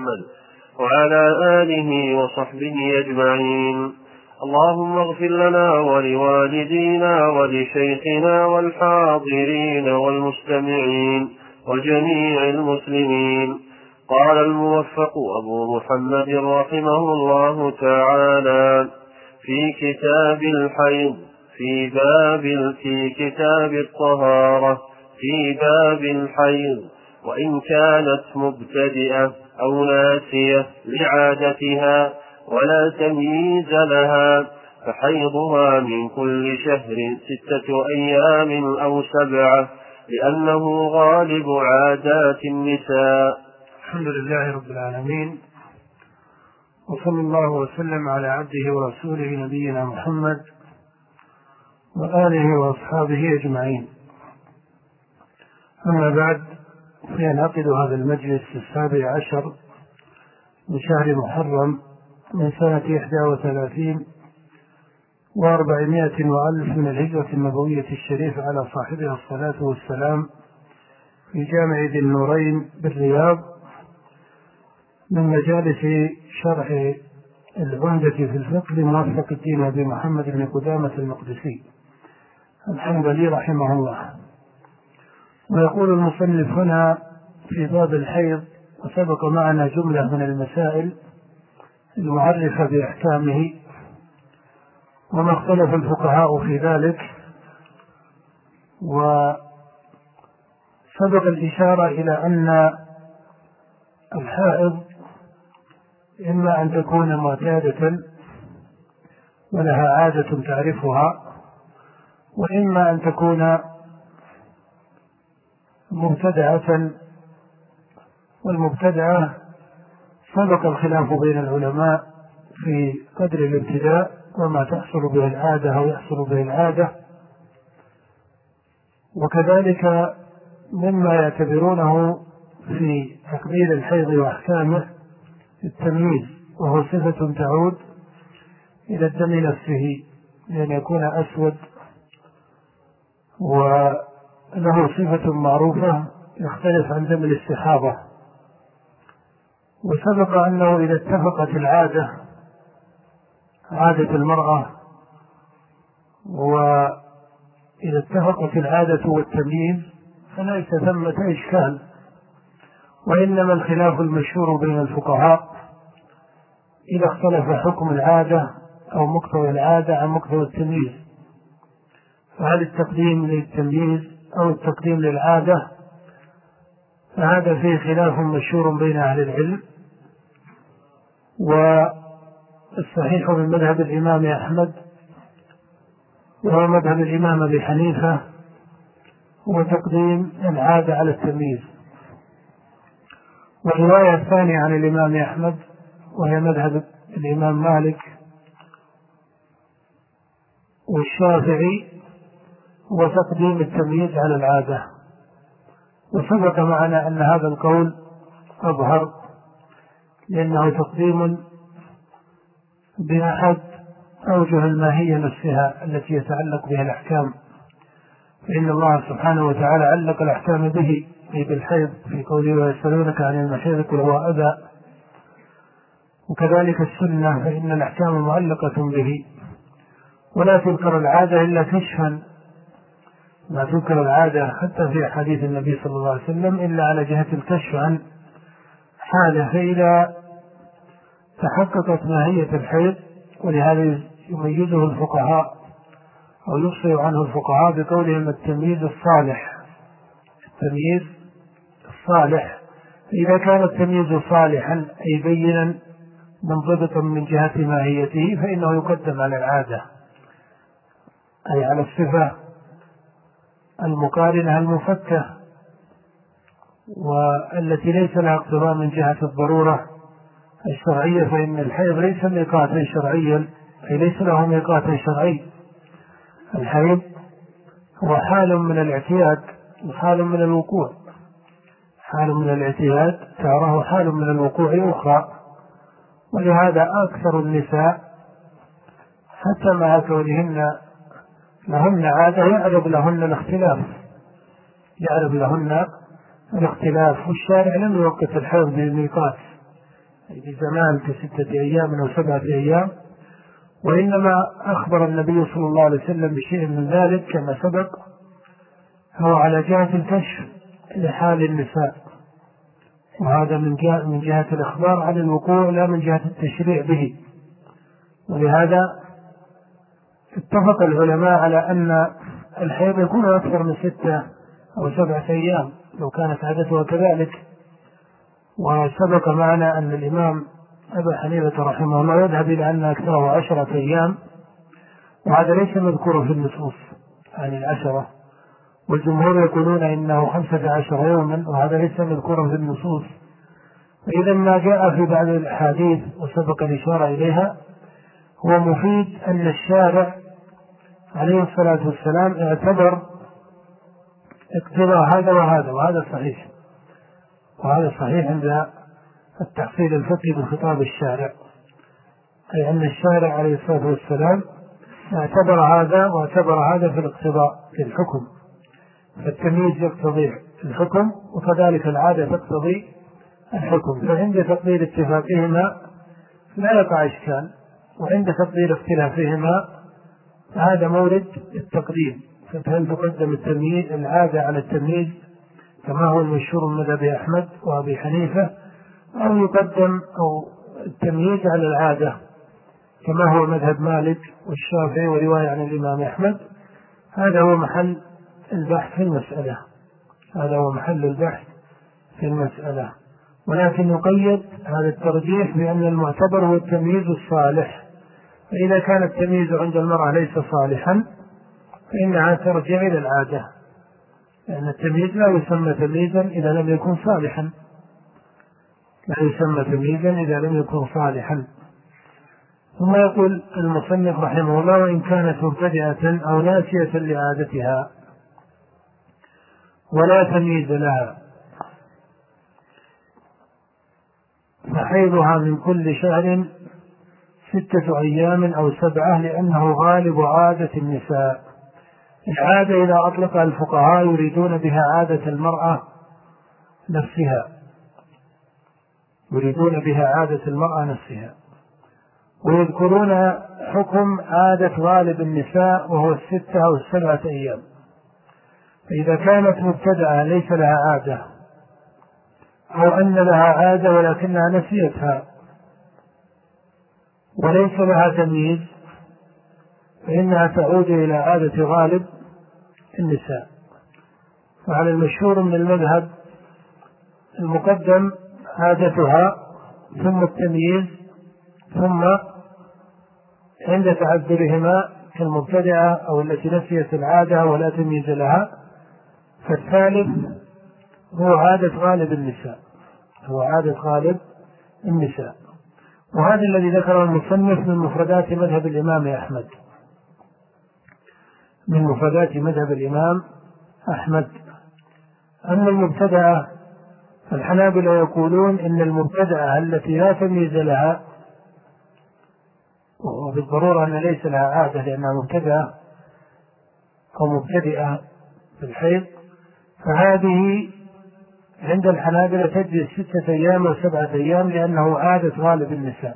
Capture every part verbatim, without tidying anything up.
محمد وعلى آله وصحبه أجمعين. اللهم اغفر لنا ولوالدينا ولشيخنا والحاضرين والمستمعين وجميع المسلمين. قال الموفق أبو محمد رحمه الله تعالى في كتاب الحيض في باب في كتاب الطهارة في باب الحيض: وإن كانت مبتدئة أو ناسية لعادتها ولا تمييز لها فحيضها من كل شهر ستة أيام أو سبعة، لأنه غالب عادات النساء. الحمد لله رب العالمين، وصلى الله وسلم على عبده ورسوله نبينا محمد وآله وأصحابه أجمعين. أما بعد، فينعقد هذا المجلس السابع عشر من شهر محرم من سنة إحدى وثلاثين وأربعمائة وألف من الهجرة النبوية الشريفة على صاحبها الصلاة والسلام في جامع ذي النورين بالرياض، من مجالس شرح العمدة في الفقه لموفق الدين أبي محمد بن قدامة المقدسي الحنبلي رحمه الله. ويقول المصنف هنا في باب الحيض: وسبق معنا جملة من المسائل المعرفة بأحكامه وما اختلف الفقهاء في ذلك، وسبق الإشارة إلى أن الحائض إما أن تكون معتادة ولها عادة تعرفها، وإما أن تكون مبتدعة، والمبتدعة سبق الخلاف بين العلماء في قدر الابتداء وما تحصل به العادة أو يحصل به العادة، وكذلك مما يعتبرونه في تقدير الحيض وأحكامه التمييز، وهو صفة تعود إلى الدم نفسه، لأن يكون أسود وله صفة معروفة يختلف عن دم الاستحاضة. وسبق أنه إذا اتفقت العادة عادة المرأة وإذا اتفقت العادة والتمييز فليس ثمة إشكال، وإنما الخلاف المشهور بين الفقهاء إذا اختلف حكم العادة أو مقتضى العادة عن مقتضى التمييز، فهل التقديم للتمييز أو التقديم للعادة، فهذا فيه خلاف مشهور بين أهل العلم. والصحيح من مذهب الإمام أحمد وهو مذهب الإمام أبي حنيفة هو تقديم العادة على التمييز. والرواية الثانية عن الإمام أحمد وهي مذهب الإمام مالك والشافعي هو تقديم التمييز على العادة. وسبق معنا أن هذا القول أظهر، لأنه تقديم بأحد أوجه الماهية نفسها التي يتعلق بها الأحكام، فإن الله سبحانه وتعالى علق الأحكام به أي بالحيض في قوله: ويسألونك عن المحيض قل هو أذى. وكذلك السنة فإن الأحكام معلقة به، ولا تذكر العادة إلا كشفا، ما تذكر العادة حتى في حديث النبي صلى الله عليه وسلم إلا على جهة الكشف عن حالة، فإذا تحققت ماهية الحيض. ولهذا يميزه الفقهاء أو يفصل عنه الفقهاء بقولهم التمييز الصالح. التمييز الصالح إذا كان التمييز صالحا أي بينا منضبطا من جهة ماهيته فإنه يقدم على العادة، أي على الصفة المقارنة المفكة والتي ليس لها اقتضاء من جهة الضرورة الشرعية، فإن الحيض ليس ميقاتا شرعيا، أي ليس له ميقاتا شرعي. الحيض هو حال من الاعتياد وحال من الوقوع، حال من الاعتياد تراه حال من الوقوع أخرى. ولهذا أكثر النساء حتى مع كونهن لهن عادة يعرف لهن الاختلاف يعرف لهن الاختلاف والشارع لم يوقف الحيض بالميقات، بزمان كستة أيام أو سبعة أيام، وإنما أخبر النبي صلى الله عليه وسلم بشيء من ذلك كما سبق، هو على جهة الكشف لحال النساء، وهذا من جهة, من جهة الإخبار عن الوقوع لا من جهة التشريع به. ولهذا اتفق العلماء على أن الحيض يكون أكثر من ستة أو سبعة أيام لو كانت عادتها كذلك. وسبق معنا أن الإمام أبا حنيفة رحمه الله يذهب إلى أن أكثره عشرة أيام، وهذا ليس مذكورا في النصوص عن العشرة، والجمهور يقولون إنه خمسة عشر يوما، وهذا ليس مذكورا في النصوص. فإذا ما جاء في بعض الأحاديث وسبق الإشارة إليها هو مفيد أن الشارع عليه الصلاة والسلام اعتبر اقتضاء هذا وهذا، وهذا صحيح، وهذا صحيح عند التحصيل الفقهي بخطاب الشارع، أي أن الشارع عليه الصلاة والسلام اعتبر هذا واعتبر هذا في الاقتضاء في الحكم، فالتمييز يقتضي الحكم وكذلك العادة تقتضي الحكم، فعند تقدير اتفاقهما لا يقع إشكال، وعند تقدير اختلافهما هذا مورد التقديم. فهل تقدم التمييز العادة على التمييز كما هو المشهور من مذهب أحمد وأبي حنيفة، أو يقدم أو التمييز على العادة كما هو مذهب مالك والشافعي ورواية عن الإمام أحمد؟ هذا هو محل البحث في المسألة، هذا هو محل البحث في المسألة. ولكن يقيد هذا الترجيح بأن المعتبر هو التمييز الصالح، فإذا كان التمييز عند المرأة ليس صالحا فإنها ترجع إلى العادة، لأن التمييز لا يسمى تمييزا إذا لم يكن صالحا، لا يسمى تمييزا إذا لم يكن صالحا. ثم يقول المصنف رحمه الله: وإن كانت مبتدئة أو ناسية لعادتها ولا تمييز لها فحيضها من كل شهر ستة أيام أو سبعة، لأنه غالب عادة النساء. العادة إذا أطلقها الفقهاء يريدون بها عادة المرأة نفسها، يريدون بها عادة المرأة نفسها، ويذكرون حكم عادة غالب النساء وهو الستة أو السبعة أيام. فإذا كانت مبتدأة ليس لها عادة، أو أن لها عادة ولكنها نسيتها وليس لها تمييز، فإنها تعود إلى عادة غالب النساء. وعلى المشهور من المذهب المقدم عادتها ثم التمييز، ثم عند تعذرهما كالمبتدئة أو التي نسيت العادة ولا تمييز لها، فالثالث هو عادة غالب النساء، هو عادة غالب النساء. وهذا الذي ذكره المصنف من مفردات مذهب الإمام أحمد، من مفردات مذهب الإمام أحمد. أما المبتدأة فالحنابلة يقولون إن المبتدأة التي لا تمييز لها، وبالضرورة أن ليس لها عادة لأنها مبتدأة أو مبتدئة بالحيض، فهذه عند الحنابلة تجلس ستة أيام أو سبعة أيام لأنه عادة غالب النساء.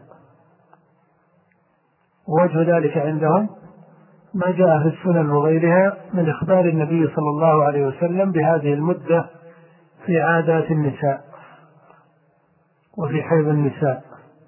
ووجه ذلك عندهم ما جاء في السنن وغيرها من إخبار النبي صلى الله عليه وسلم بهذه المدة في عادات النساء وفي حيض النساء.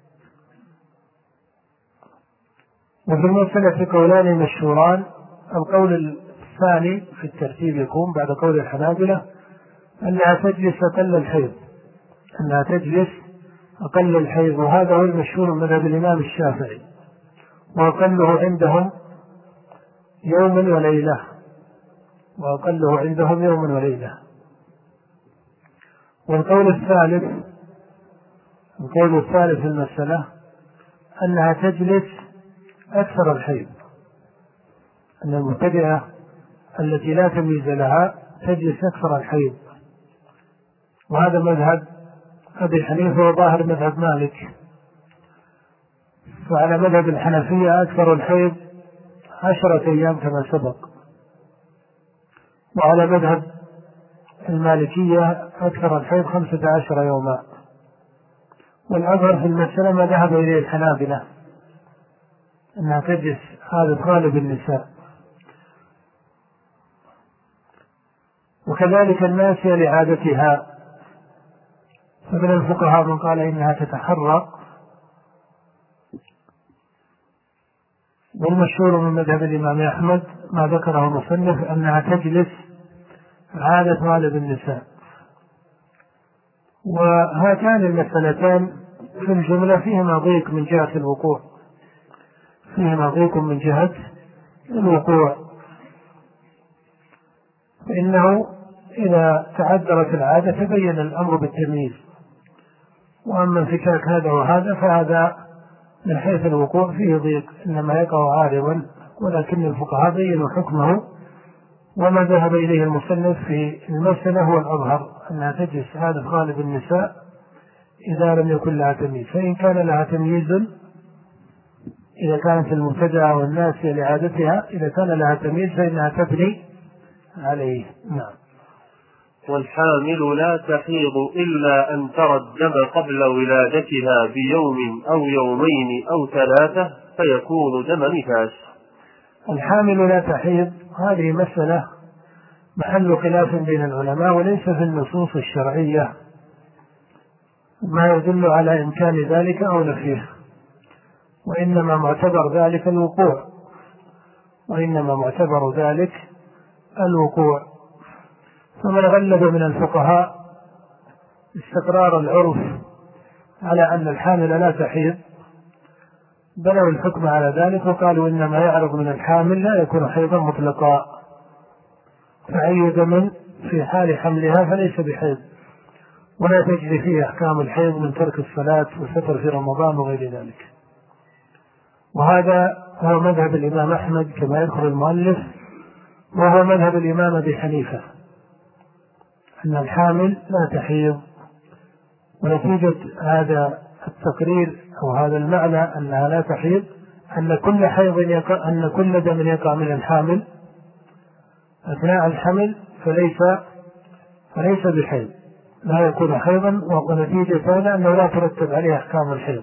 وفي المسألة قولان مشهوران: القول الثاني في الترتيب يكون بعد قول الحنابلة أنها تجلس أقل الحيض، أنها تجلس أقل الحيض، وهذا هو المشهور من مذهب الإمام الشافعي، وأقله عندهم يوم وليلة، وأقله عندهم يوم وليلة. والقول الثالث القول الثالث في المسألة أنها تجلس أكثر الحيض، أن المبتدئة التي لا تمييز لها تجلس أكثر الحيض، وهذا مذهب أبي حنيفة وظاهر مذهب مالك. فعلى مذهب الحنفية أكثر الحيض عشرة أيام كما سبق، وعلى مذهب المالكية أكثر الحيض خمسة عشر يوما، والأظهر في المسألة ما ذهب إليه الحنابلة أنها تجلس، هذا غالب النساء. وكذلك الناسية لعادتها، فمن الفقهاء من قال إنها تتحرى، والمشهور من مذهب الإمام أحمد ما ذكره المصنف أنها تجلس عادة غالب النساء. وهاتان المسألتان في الجملة فيهما ضيق من جهة الوقوع، فيهما ضيق من جهة الوقوع، فإنه إذا تعذرت العادة تبين الأمر بالتمييز، وأما انفكاك هذا وهذا فهذا من حيث الوقوع فيه ضيق، إنما يقع عارضا، ولكن الفقهاء بينوا حكمه. وما ذهب إليه المصنف في المسألة هو الأظهر، أنها تجلس عادة غالب النساء إذا لم يكن لها تمييز. فإن كان لها تمييز، إذا كانت المبتدعة والناسية لعادتها، إذا كان لها تمييز فإنها تبني عليه. نعم. والحامل لا تحيض إلا أن ترى الدم قبل ولادتها بيوم أو يومين أو ثلاثة فيكون دم نفاس. الحامل لا تحيض، هذه مسألة محل خلاف بين العلماء، وليس في النصوص الشرعية ما يدل على إمكان ذلك أو نفيه، وإنما معتبر ذلك الوقوع، وإنما معتبر ذلك الوقوع. فمن غلب من الفقهاء استقرار العرف على أن الحامل لا تحيض بنوا الحكم على ذلك، وقالوا إنما يعرض من الحامل لا يكون حيضا مطلقا، فأي دم في حال حملها فليس بحيض، ولا تجري فيه أحكام الحيض من ترك الصلاة والستر في رمضان وغير ذلك. وهذا هو مذهب الإمام أحمد كما يذكر المؤلف، وهو مذهب الإمام أبي حنيفة أن الحامل لا تحيض. ونتيجة هذا التقرير أو هذا المعنى أنها لا تحيض أن كل حيض يقع، أن كل دم يقع من الحامل أثناء الحمل فليس فليس بحيض، لا يكون حيضا، ونتيجة هذا أنه لا ترتب عليه أحكام الحيض.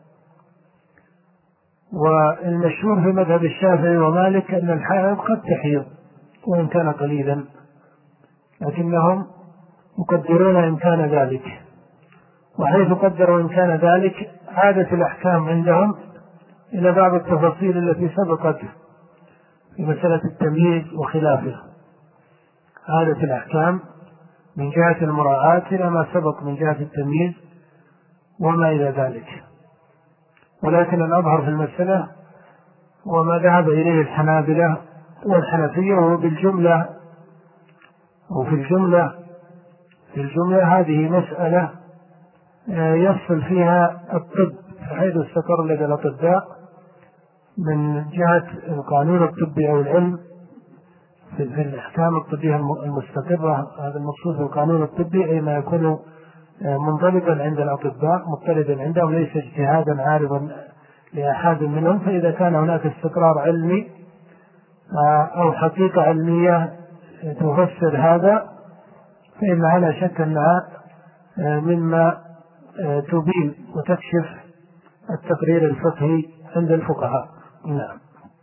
والمشهور في مذهب الشافعي ومالك أن الحائض قد تحيض وإن كان قليلا، لكنهم يقدرون إمكان ذلك، وحيث قدروا إمكان ذلك عادت الأحكام عندهم إلى بعض التفاصيل التي سبقت في مسألة التمييز وخلافه. عادت الأحكام من جهة المراعاة إلى ما سبق من جهة التمييز وما إلى ذلك. ولكن الأظهر في المسألة وما ذهب إليه الحنابلة والحنفية، وهو بالجملة وفي الجملة في الجملة هذه مسألة يفصل فيها الطب، حيث استقر لدى الأطباء من جهة القانون الطبي أو العلم في الأحكام الطبية المستقرة. هذا المقصود بالقانون الطبي أي ما يكون منضبطا عند الأطباء مضطردا عندهم، ليس اجتهادا عارضا لأحد منهم. فإذا كان هناك استقرار علمي أو حقيقة علمية تفسر هذا فإنها لا شك أنها مما تبين وتكشف التقرير الفقهي عند الفقهاء. نعم.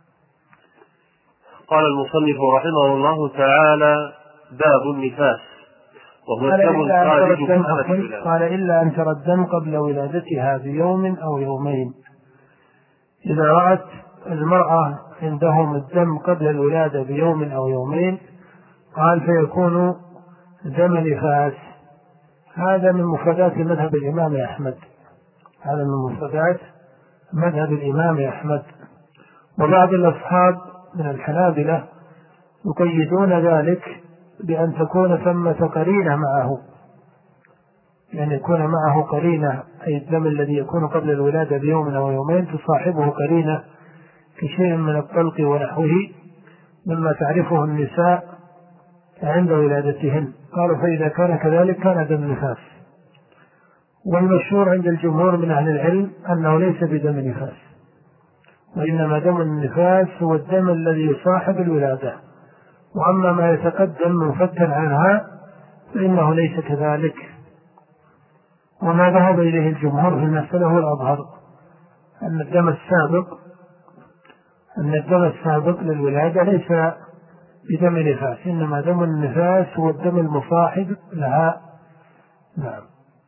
قال المصنف رحمه الله تعالى: باب النفاس، وهو الدم الخارج في الولادة. قال إلا أن ترى الدم قبل ولادتها بيوم أو يومين. إذا رأت المرأة عندهم الدم قبل الولادة بيوم أو يومين قال فيكون دم نفاس. هذا من مفردات مذهب الإمام أحمد، هذا من مفردات مذهب الإمام أحمد. وبعض الأصحاب من الحنابلة يقيدون ذلك بأن تكون ثمة قرينة معه، يعني يكون معه قرينة، أي الدم الذي يكون قبل الولادة بيوم أو يومين تصاحبه قرينة كشيء من الطلق ونحوه مما تعرفه النساء عند ولادتهن. قالوا فإذا كان كذلك كان دم نفاس. والمشهور عند الجمهور من أهل العلم أنه ليس بدم نفاس، وإنما دم النفاس هو الدم الذي يصاحب الولادة، وأما ما يتقدم منفكا عنها فإنه ليس كذلك. وما ذهب إليه الجمهور في المسألة هو الأظهر، أن الدم السابق أن الدم السابق للولادة ليس بدم نفاس، إنما دم النفاس هو الدم المصاحب لها. نعم.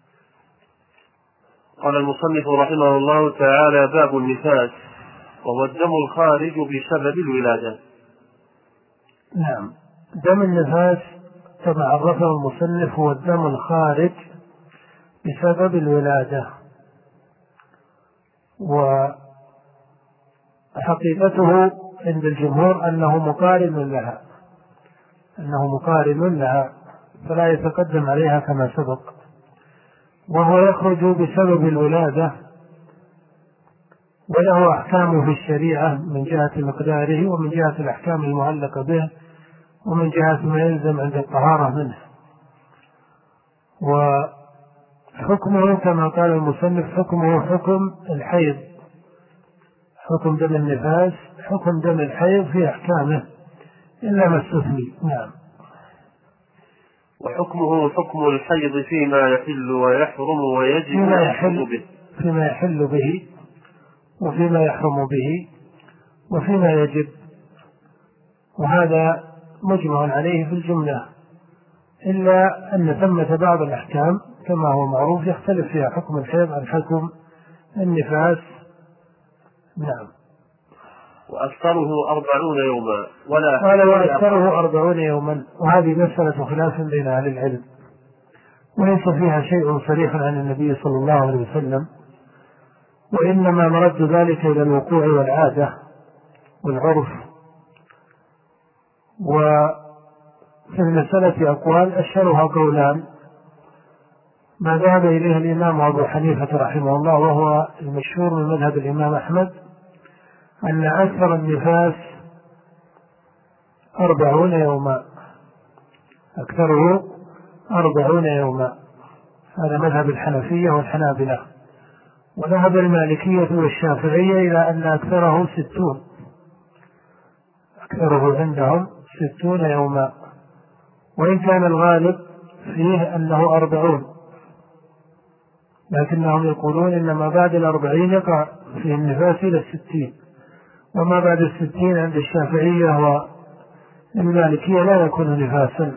قال المصنف رحمه الله تعالى: باب النفاس، وهو الدم الخارج بسبب الولادة. نعم. دم النفاس كما عرفه المصنف هو الدم الخارج بسبب الولادة، وحقيقته عند الجمهور أنه مقارن لها أنه مقارن لها فلا يتقدم عليها كما سبق، وهو يخرج بسبب الولادة وله أحكام في الشريعة من جهة مقداره ومن جهة الأحكام المعلقة به ومن جهة ما يلزم عند الطهارة منه. وحكمه كما قال المصنف حكمه حكم الحيض، حكم دم النفاس حكم دم الحيض في أحكامه إلا ما استثني. نعم. وحكمه حكم الحيض فيما يحل ويحرم ويجب فيما يحل به فيما يحل به وفيما يحرم به وفيما يجب، وهذا مجمع عليه في الجملة، إلا أن ثمة بعض الأحكام كما هو معروف يختلف فيها حكم الحيض عن حكم النفاس. نعم. وأكثره أربعون يوما ولا قال وأكثره أربعون يوما، وهذه مسألة خلاف بين أهل العلم وليس فيها شيء صريح عن النبي صلى الله عليه وسلم، وإنما مرد ذلك إلى الوقوع والعادة والعرف. وفي المسألة أقوال أشهرها قولان: ما ذهب إليه الإمام أبو حنيفة رحمه الله وهو المشهور من مذهب الإمام أحمد، أن أكثر النفاس أربعون يوما، أكثره أربعون يوما، هذا مذهب الحنفية والحنابلة. وذهب المالكية والشافعية إلى أن أكثره ستون، أكثره عندهم ستون يوما، وإن كان الغالب فيه أنه أربعون، لكنهم يقولون إن ما بعد الأربعين يقع فيه النفاس إلى الستين، وما بعد الستين عند الشافعية والمالكية لا يكون نفاسا.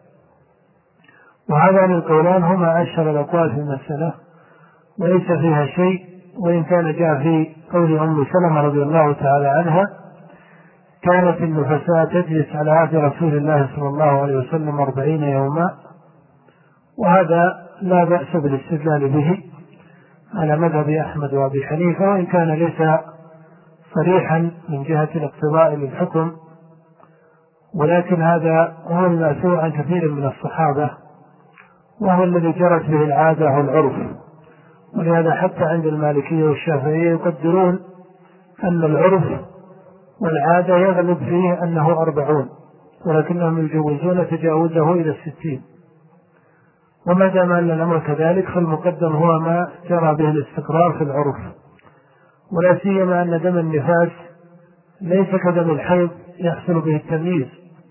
وهذان القولان هما أشهر الأقوال في المسألة وليس فيها شيء، وإن كان جاء في قول أم سلمة رضي الله تعالى عنها: كانت النفساء تجلس على عهد رسول الله صلى الله عليه وسلم أربعين يوما، وهذا لا بأس بالاستدلال به على مذهب أحمد وأبي حنيفة، وإن كان ليس صريحا من جهة الاقتضاء للحكم، ولكن هذا هو المأثور عن كثير من الصحابة وهو الذي جرت به العادة والعرف. ولهذا حتى عند المالكية والشافعية يقدرون أن العرف والعادة يغلب فيه أنه أربعون، ولكنهم يجوزون تجاوزه إلى الستين. وما دام أن الأمر كذلك فالمقدم هو ما جرى به الاستقرار في العرف، ولا سيما أن دم النفاس ليس كدم الحيض يحصل به التمييز،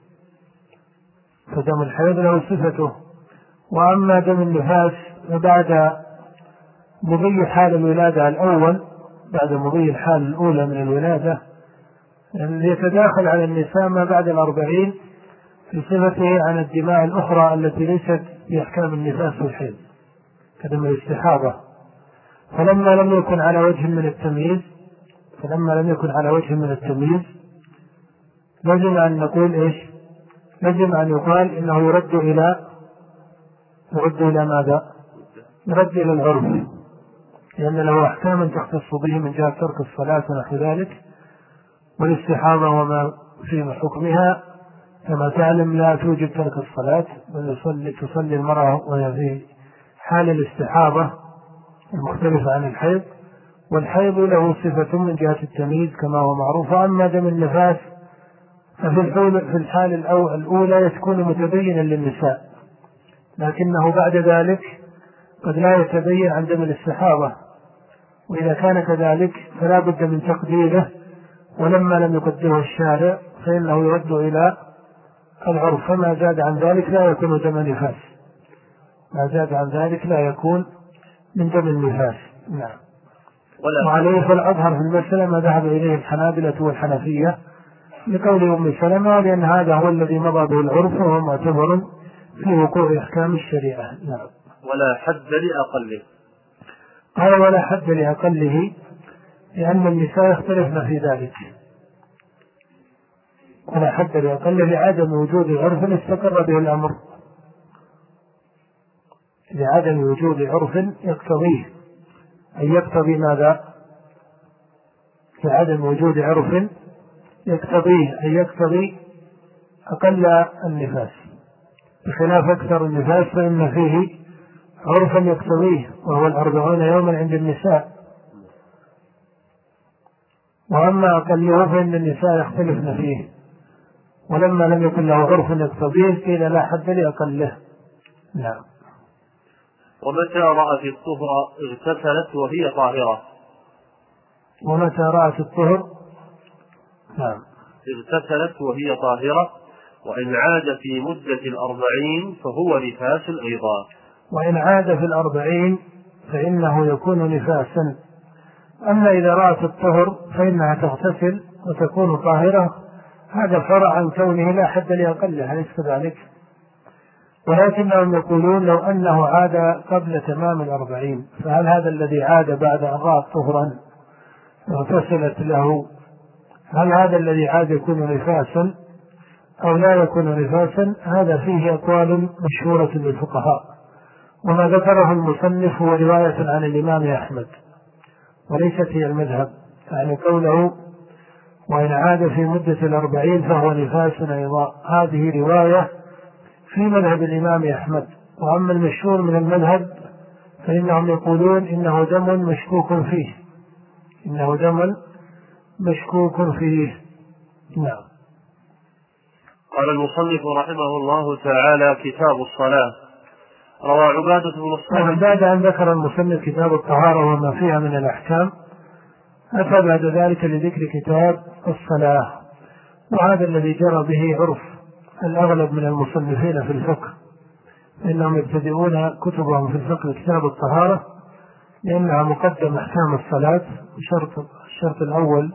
فدم الحيض له صفته، وأما دم النفاس فبعد مضي حال الولادة الأول، بعد مضي الحال الأولى من الولادة، يتداخل على النساء ما بعد الأربعين في صفته عن الدماء الأخرى التي ليست بأحكام النفاس والحيض كدم الاستحاضة. فلما لم يكن على وجه من التمييز فلما لم يكن على وجه من التمييز لازم أن نقول إيش؟ لازم أن يقال إنه يرد إلى يرد إلى ماذا؟ يرد إلى العرف، لأن له أحكام تختص به من جهة ترك الصلاة ونحو ذلك، والاستحاضة وما في حكمها كما تعلم لا توجب ترك الصلاة، بل يصلي تصلي المرأة وهي في حال الاستحاضة المختلفة عن الحيض، والحيض له صفة من جهة التمييز كما هو معروف. أما دم النفاس ففي في الحال الأولى يكون متبينا للنساء، لكنه بعد ذلك قد لا يتبين عن دم الاستحاضة، وإذا كان كذلك فلا بد من تقديره، ولما لم يقدره الشارع فإنه يرد إلى العرف، فما زاد عن ذلك لا يكون دم نفاس، ما زاد عن ذلك لا يكون من دم النفاس. نعم. وعليه فالأظهر في المسألة ما ذهب إليه الحنابلة والحنفية لقول أم سلمة، لأن هذا هو الذي مضى به العرف وهو معتبر في وقوع أحكام الشريعة. نعم. ولا حد لأقله. قال ولا حد لأقله لأن النساء يختلفن في ذلك، ولا حد لأقله لعدم وجود عرف استقر به الأمر، لعدم وجود عرف يقتضيه أن يقتضي ماذا؟ لعدم وجود عرف يقتضيه أن يقتضي أقل النفاس، بخلاف أكثر النفاس فإن فيه عرفا يقتضيه وهو الأربعون يوما عند النساء، وأما أقله فإن النساء يختلفن فيه، ولما لم يكن له عرف يقتضيه قيل لا حد لأقله. نعم. ومتى رأت الطهر اغتسلت وهي طاهرة. ومتى رأت الطهر نعم اغتسلت وهي طاهرة، وإن عاد في مدة الأربعين فهو نفاس أيضا. وإن عاد في الأربعين فإنه يكون نفاسا. أما إذا رأت الطهر فإنها تغتسل وتكون طاهرة، هذا فرع عن كونه لا حد لأقله، أليس كذلك؟ ولكنهم يقولون لو أنه عاد قبل تمام الأربعين فهل هذا الذي عاد بعد أن رأت طهرا اغتسلت له، هل هذا الذي عاد يكون نفاسا أو لا يكون نفاسا؟ هذا فيه أقوال مشهورة للفقهاء، وما ذكره المصنف هو رواية عن الإمام أحمد وليست هي المذهب، يعني قوله وإن عاد في مدة الأربعين فهو نفاس أيضا، هذه رواية في مذهب الإمام أحمد. وأما المشهور من المذهب فإنهم يقولون إنه دم مشكوك فيه، إنه دم مشكوك فيه. نعم. قال المصنف رحمه الله تعالى: كتاب الصلاة. روى عبادة بن الصامت. بعد أن ذكر المصنف كتاب الطهارة وما فيها من الأحكام، أتى بعد ذلك لذكر كتاب الصلاة، وهذا الذي جرى به عرف الأغلب من المصنفين في الفقه، إنهم يبتدئون كتبهم في الفقه كتاب الطهارة لأنها مقدم أحكام الصلاة، الشرط, الشرط الأول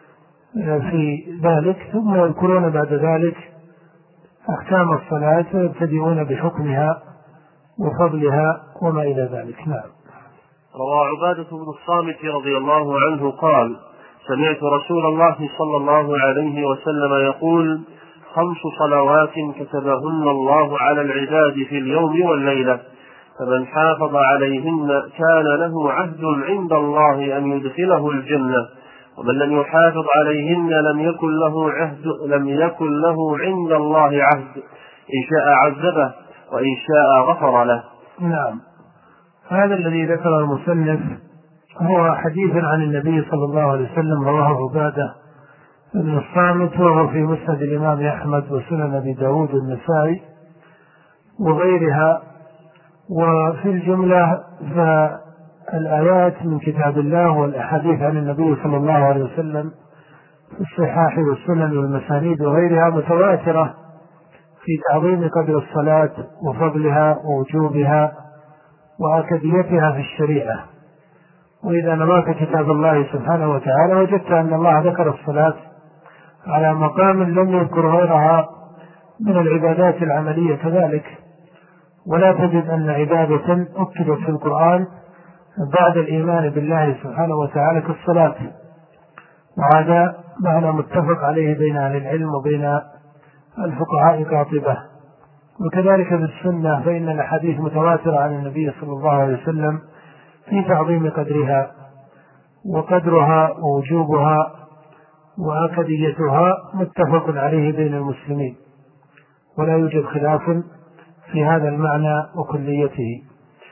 في ذلك، ثم يذكرون بعد ذلك أحكام الصلاة ويبتدئون بحكمها وفضلها وما إلى ذلك. نعم. روى عبادة بن الصامت رضي الله عنه قال: سمعت رسول الله صلى الله عليه وسلم يقول: خمس صلوات كتبهن الله على العباد في اليوم والليلة، فمن حافظ عليهن كان له عهد عند الله أن يدخله الجنة، ومن لم يحافظ عليهن لم يكن له عهد لم يكن له عند الله عهد، إن شاء عذبه وإن شاء غفر له. نعم. هذا الذي ذكر المصنف هو حديث عن النبي صلى الله عليه وسلم رواه عبادة بن الصامت، وهو في مسند الإمام أحمد وسنن أبي داود والنسائي وغيرها. وفي الجملة فالآيات من كتاب الله والأحاديث عن النبي صلى الله عليه وسلم في الصحاح والسنن والمسانيد وغيرها متواترة في تعظيم قدر الصلاة وفضلها ووجوبها وأكديتها في الشريعة. وإذا نظرت كتاب الله سبحانه وتعالى وجدت أن الله ذكر الصلاة على مقام لم يذكر غيرها من العبادات العملية كذلك، ولا تجد أن عبادة أكدت في القرآن بعد الإيمان بالله سبحانه وتعالى كالصلاة، وهذا معنى متفق عليه بين أهل العلم وبين الفقهاء قاطبة. وكذلك في السنة فإن الأحاديث متواترة عن النبي صلى الله عليه وسلم في تعظيم قدرها وقدرها ووجوبها وأكديتها متفق عليه بين المسلمين، ولا يوجد خلاف في هذا المعنى وكليته.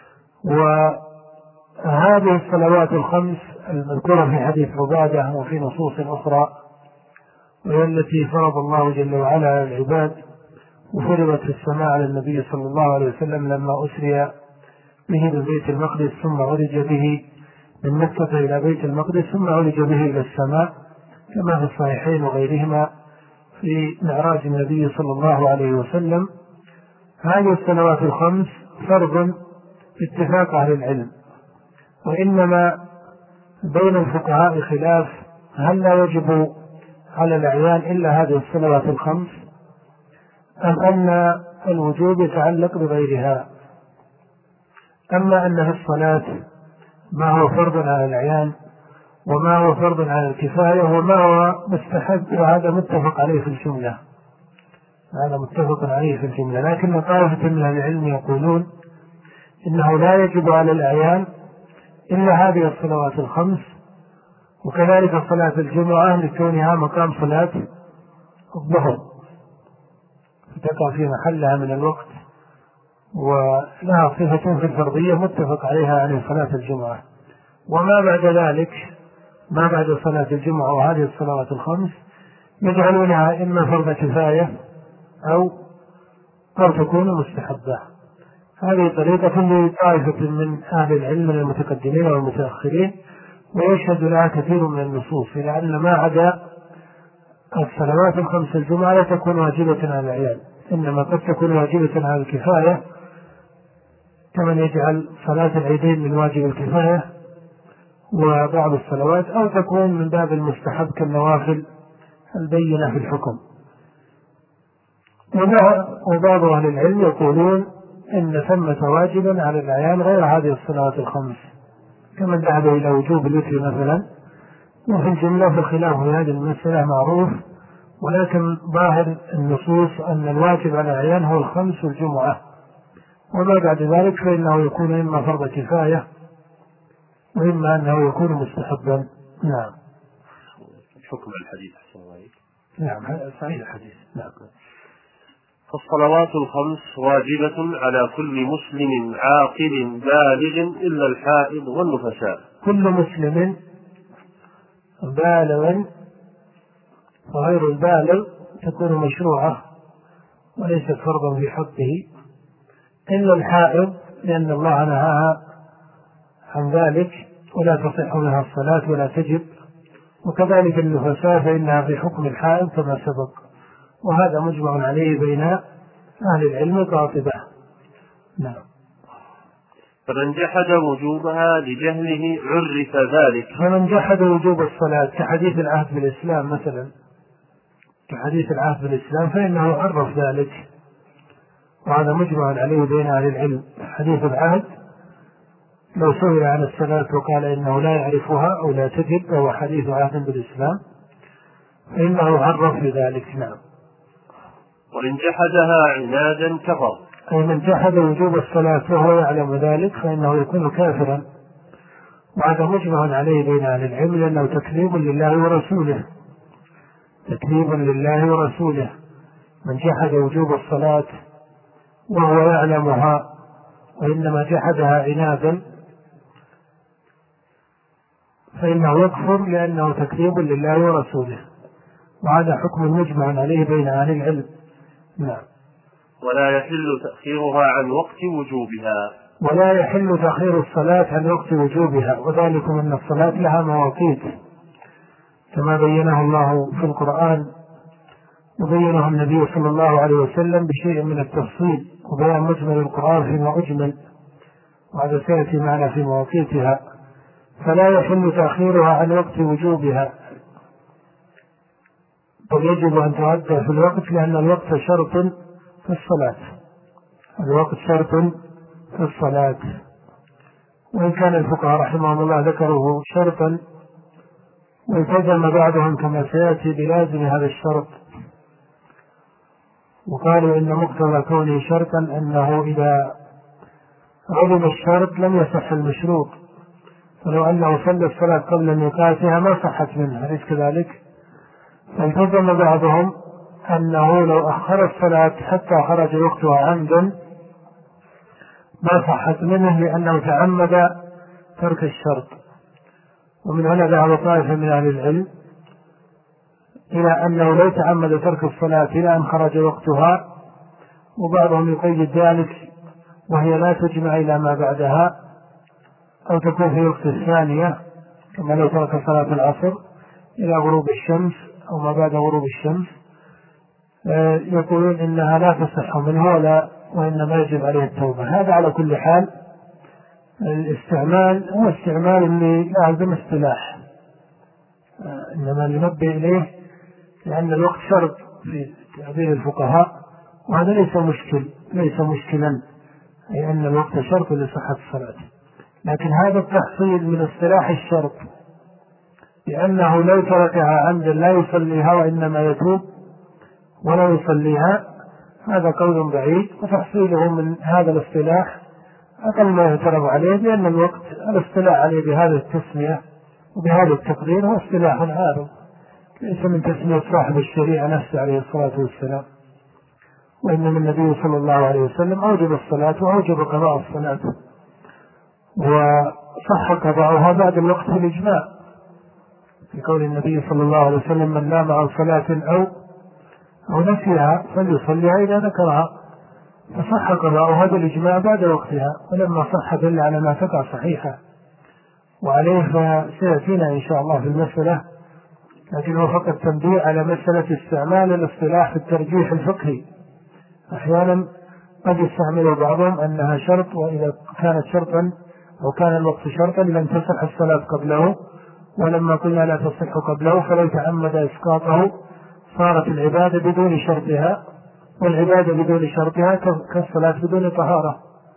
وهذه الصلوات الخمس المذكورة في حديث عبادة وفي نصوص أخرى، وهي التي فرض الله جل وعلا على العباد وفرضت في السماء على النبي صلى الله عليه وسلم لما أسري به من بيت المقدس ثم عرج به من مكة إلى بيت المقدس ثم عرج به إلى السماء، كما في الصحيحين وغيرهما في معراج النبي صلى الله عليه وسلم. هذه الصلوات الخمس فرض باتفاق أهل العلم، وإنما بين الفقهاء خلاف هل لا يجب على الأعيان إلا هذه الصلوات الخمس أم أن الوجوب يتعلق بغيرها. أما أن في الصلاة ما هو فرض على الأعيان وما هو فرض على الكفاية وما هو مستحب، وهذا متفق عليه في الجملة، هذا متفق عليه في الجملة. لكن طائفة من العلم يقولون إنه لا يجب على الأعيان إلا هذه الصلوات الخمس، وكذلك صلاة الجمعة لكونها مقام صلاة الظهر تقع في محلها من الوقت ولها صفة في الفرضية متفق عليها عن صلاة الجمعة. وما بعد ذلك ما بعد صلاة الجمعة وهذه الصلوات الخمس يجعلونها إما فرض كفاية أو أو تكون مستحبة. هذه طريقة لطائفة من أهل العلم من المتقدمين والمتأخرين، ويشهد لها كثير من النصوص، إلى أن ما عدا الصلوات الخمس الجمعة لا تكون واجبة على العيال، إنما قد تكون واجبة على الكفاية، كمن يجعل صلاة العيدين من واجب الكفاية وبعض الصلوات، أو تكون من باب المستحب كالنوافل البينة في الحكم. وبعض أهل العلم يقولون إن ثمة واجبا على الأعيان غير هذه الصلوات الخمس، كمن ذهب إلى وجوب الوتر مثلا. وفي الجملة في الخلاف في هذه المسألة معروف، ولكن ظاهر النصوص أن الواجب على الأعيان هو الخمس والجمعة، وما بعد ذلك فإنه يكون إما فرض كفاية وإما أنه يكون مستحبا. نعم. حكم الحديث نعم صحيح الحديث. نعم. فالصلوات الخمس واجبة على كل مسلم عاقل بالغ إلا الحائض والنفساء. كل مسلم بالغ، وغير البالغ تكون مشروعة وليست فرضا في حقه، إلا الحائض لأن الله نهاها عن ذلك ولا تصح منها الصلاة ولا تجب، وكذلك النفساء فإنها في حكم الحائض كما سبق، وهذا مجمع عليه بين أهل العلم قاطبة. نعم. فمن جحد وجوبها لجهله عرف ذلك. فمن جحد وجوب الصلاة كحديث العهد بالإسلام مثلا، كحديث العهد بالإسلام فإنه عرف ذلك، وهذا مجمع عليه بين أهل العلم. حديث العهد لو سئل عن الصلاة وقال إنه لا يعرفها أو لا تجب وهو حديث عهد بالإسلام فإنه عرف بذلك. نعم. وإن جحدها عنادا كفر. أي من جحد وجوب الصلاة وهو يعلم ذلك فإنه يكون كافرا، وهذا مجمع عليه بين أهل العلم لأنه تكذيب لله ورسوله، تكذيب لله ورسوله. من جحد وجوب الصلاة وهو يعلمها وإنما جحدها عنادا فإنه يكفر لأنه تكذيب لله ورسوله، وهذا حكم مجمع عليه بين أهل العلم. نعم. ولا يحل تأخيرها عن وقت وجوبها. ولا يحل تأخير الصلاة عن وقت وجوبها، وذلك أن الصلاة لها مواقيت كما بينه الله في القرآن وبينه النبي صلى الله عليه وسلم بشيء من التفصيل وبيان مجمل القرآن فيما أجمل، وهذا سيأتي معنا في مواقيتها. فلا يحل تأخيرها عن وقت وجوبها، بل يجب أن تؤدى في الوقت، لأن الوقت شرط في الصلاة، الوقت شرط في الصلاة. وإن كان الفقهاء رحمهم الله ذكروه شرطا والتزم بعضهم كما سيأتي بلازم هذا الشرط، وقالوا إن مقتضى كونه شرطا أنه إذا عظم الشرط لم يصح المشروط، فلو أنه صلى الصلاة قبل ميقاتها ما صحت منه، أليس كذلك؟ فالتزم بعضهم أنه لو أخر الصلاة حتى خرج وقتها عمدا ما صحت منه لأنه تعمد ترك الشرط. ومن هنا ذهب طائفة من أهل العلم إلى أنه لو تعمد ترك الصلاة إلى أن خرج وقتها، وبعضهم يقيد ذلك وهي لا تجمع إلى ما بعدها أو تكون في وقت الثانية، كما لو ترك صلاة العصر إلى غروب الشمس أو ما بعد غروب الشمس، يقولون إنها لا تصح منه ولا وإنما يجب عليه التوبة. هذا على كل حال الاستعمال هو استعمال اللي لازم اصطلاح، إنما ننبه إليه لأن الوقت شرط في تعبير الفقهاء، وهذا ليس مشكل ليس مشكلا، أي أن الوقت شرط لصحة الصلاة. لكن هذا التحصيل من اصطلاح الشرط، لأنه لو تركها عمدا لا يصليها وإنما يتوب ولا يصليها، هذا قول بعيد، وتحصيله من هذا الاصطلاح أقل ما يعترض عليه، لأن الوقت الاصطلاح عليه بهذه التسمية وبهذا التقدير هو اصطلاح عارض، ليس من تسمية صاحب الشريعة نفسه عليه الصلاة والسلام، وإنما النبي صلى الله عليه وسلم أوجب الصلاة وأوجب قضاء الصلاة، وصح قضاؤها بعد الوقت بالإجماع، في قول النبي صلى الله عليه وسلم: من نام عن صلاة أو أو نسيها فليصليها إذا ذكرها، فصح قضاؤها بالإجماع بعد وقتها، ولما صح دل على ما تقع صحيحة، وعليه فسيأتينا إن شاء الله في المسألة، لكنه فقط تنبيه على مسألة استعمال الاصطلاح في الترجيح الفقهي. أحيانا قد يستعمل بعضهم أنها شرط، وإذا كانت شرطا أو كان الوقت شرطا لم تصح الصلاة قبله، ولما قلنا لا تصح قبله فلو تعمد إسقاطه صارت العبادة بدون شرطها، والعبادة بدون شرطها كالصلاة بدون طهارة،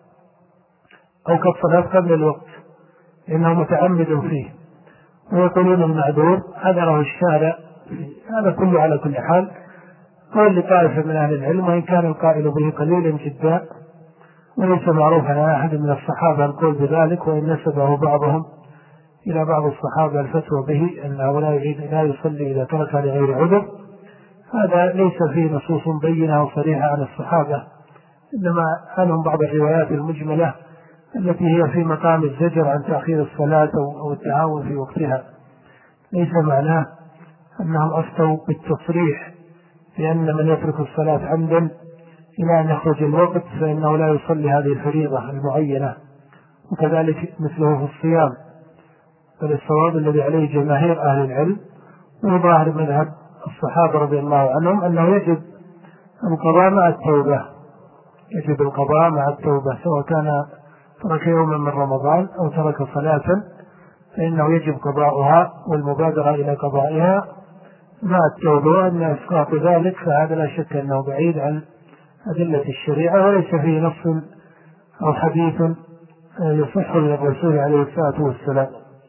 أو كالصلاة قبل الوقت إنه متعمد فيه. ويقولون المعذور عذره الشارع، هذا كله على كل حال قول لطائفة من أهل العلم، وإن كان القائل به قليلا جدا، وليس معروف عن أحد من الصحابة القول بذلك، وإن نسبه بعضهم إلى بعض الصحابة الفتوى به أنه لا يعيد لا يصلي إذا تركها لغير عذر. هذا ليس فيه نصوص بينة وصريحة عن الصحابة، إنما عنهم بعض الروايات المجملة التي هي في مقام الزجر عن تأخير الصلاة أو التعاون في وقتها. ليس معناه أنهم أفتوا بالتصريح لأن من يترك الصلاة عمدا إلى أن يخرج الوقت فإنه لا يصلي هذه الفريضة المعينة، وكذلك مثله في الصيام، بل الصواب الذي عليه جماهير أهل العلم وظاهر مذهب الصحابة رضي الله عنهم أنه يجب القضاء مع التوبة، يجب القضاء مع التوبة، سواء كان ترك يوما من رمضان أو ترك صلاة فإنه يجب قضاؤها والمبادرة إلى قضائها مع التوبة. وأن إسقاط ذلك فهذا لا شك أنه بعيد عن أدلة الشريعة، وليس فيه نص أو حديث يصح للرسول عليه الصلاة والسلام.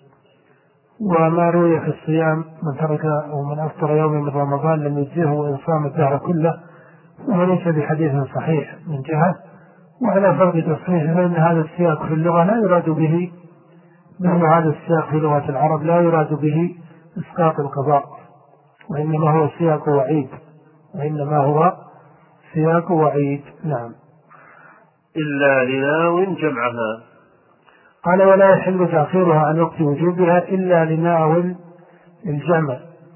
وما روي في الصيام من ترك أو من أفطر يوم من رمضان لم يجزه وإن صام الدهر كله، وليس بحديث صحيح من جهة. وعلى فرض تصحيح فإن هذا السياق في اللغة لا يراد به، لأن هذا السياق في لغة العرب لا يراد به إسقاط القضاء، وإنما هو سياق وعيد وإنما هو سياق وعيد. نعم. إلا لناو جمعها. قال: ولا يحل تأخيرها عن وقت وجوبها إلا لناو الجمع،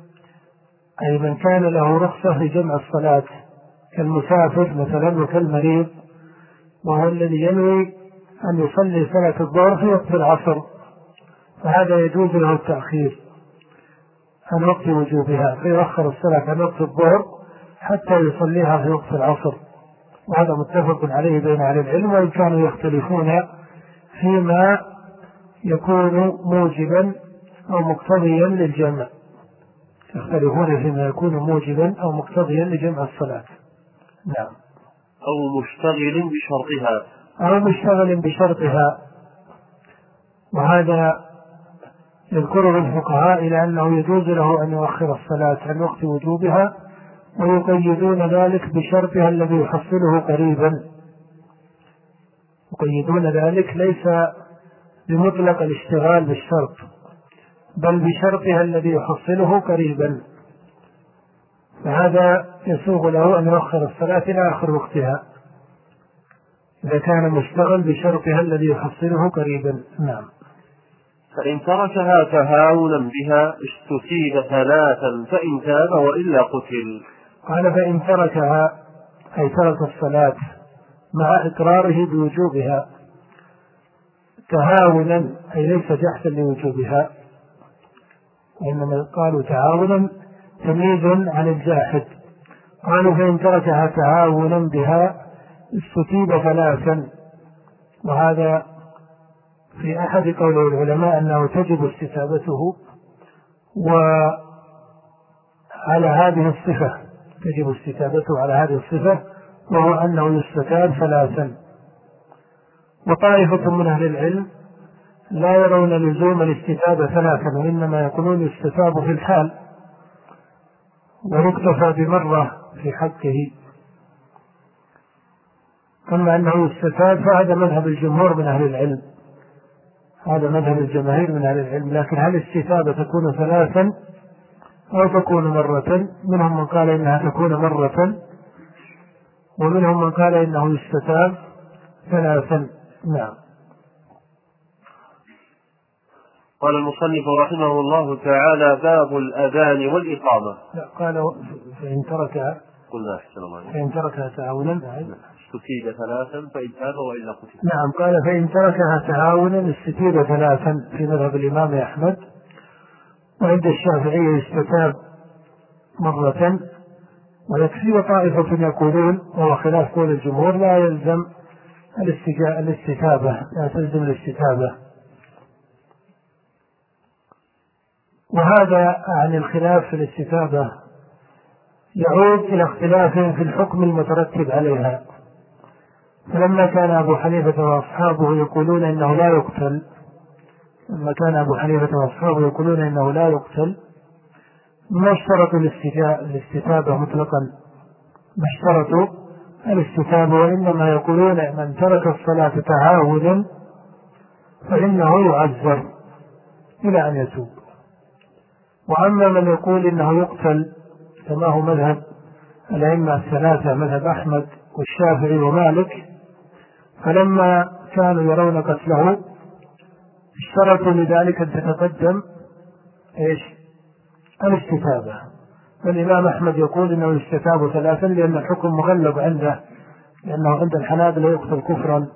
أي من كان له رخصة في جمع الصلاة كالمسافر مثلا وكالمريض، وهو الذي ينوي أن يصلي صلاة الظهر في وقت العصر، فهذا يجوز له التأخير عن وقت وجوبها، فيؤخر الصلاة عن وقت الظهر حتى يصليها في وقت العصر، وهذا متفق عليه بين أهل العلم، وإن كانوا يختلفون فيما يكون موجبا أو مقتضيا للجمع، يختلفون فيما يكون موجبا أو مقتضيا لجمع الصلاة. نعم. أو مشتغل بشرطها أو مشتغل بشرطها، وهذا يذكره الفقهاء إلى أنه يجوز له أن يؤخر الصلاة عن وقت وجوبها، ويقيدون ذلك بشرطها الذي يحصله قريبا، يقيدون ذلك ليس بمطلق الاشتغال بالشرط، بل بشرطها الذي يحصله قريبا، فهذا يسوغ له أن يؤخر الصلاة إلى آخر وقتها إذا كان مشتغل بشرطها الذي يحصله قريبا. نعم. فإن تركها تهاونا بها استتيب ثلاثا فإن تاب وإلا قتل. قال: فإن تركها أي ترك الصلاة مع إقراره بوجوبها تهاونا، أي ليس جحدا لوجوبها، وإنما قالوا تهاونا تمييز عن الجاحد. قالوا: فإن تركها تهاونا بها استتيب ثلاثا، وهذا في أحد قوله العلماء أنه تجب استتابته وعلى هذه الصفة، تجب استتابته على هذه الصفة، وهو أنه يستتاب ثلاثا. وطائفة من أهل العلم لا يرون لزوم الاستتابة ثلاثا، وإنما يقولون يستتاب في الحال ويكتفى بمرة في حقه. أما أنه يستتاب فهذا مذهب الجمهور من أهل العلم، هذا مذهب الجماهير من أهل العلم. لكن هل الاستتابة تكون ثلاثا أو تكون مرة؟ منهم من قال إنها تكون مرة، ومنهم من قال إنه يستتاب ثلاثا. نعم. قال المصنف رحمه الله تعالى: باب الأذان والإقامة. لا، قال فإن تركها قلنا أحسن الله فإن تركها تعاونا استفيد ثلاثا فإن تاب وإلا قتل. نعم، قال فإن تركها تعاونا استفيد ثلاثا في مذهب الإمام أحمد، وعند الشافعي يستتاب مرة ويكفي. وطائفة يقولون، وهو خلاف قول الجمهور، لا يلزم الاستتابة، لا تلزم الاستتابة. وهذا عن الخلاف في الاستتابة يعود إلى اختلاف في الحكم المترتب عليها. فلما كان أبو حنيفة وأصحابه يقولون إنه لا يقتل لما كان أبو حنيفة وأصحابه يقولون إنه لا يقتل ما اشترطوا الاستتابة مطلقا، ما اشترطوا الاستتابة، وإنما يقولون من ترك الصلاة تعاودا فإنه يعذر إلى أن يتوب. وأما من يقول إنه يقتل كما هو مذهب الأئمة الثلاثة، مذهب أحمد والشافعي ومالك، فلما كانوا يرون قتله اشترطوا لذلك أن تتقدم إيش؟ الاستتابة. فالإمام أحمد يقول إنه يستتاب ثلاثا لأن الحكم مغلب عنده، لأنه عند الحنابلة يقتل كفرا.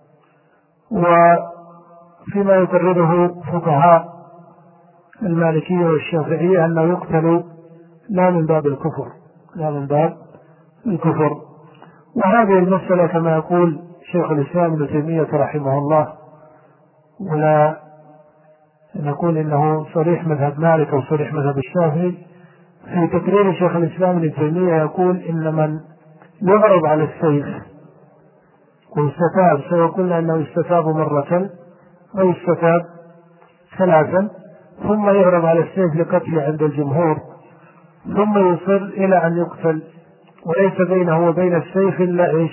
وفيما يقرره فقهاء المالكية والشافعية أنه يقتل لا من باب الكفر، لا من باب الكفر. وهذه المسألة كما يقول شيخ الإسلام ابن تيمية رحمه الله، ولا نقول إنه صريح مذهب مالك أو صريح مذهب الشافعي، في تقرير شيخ الإسلام ابن تيمية يقول إن من يغرب على السيف ويستتاب، سواء قلنا أنه يستتاب مرة أو يستتاب ثلاثا، ثم يغرب على السيف لقتله عند الجمهور، ثم يصر إلى أن يقتل وليس بينه وبين السيف إلا إيش؟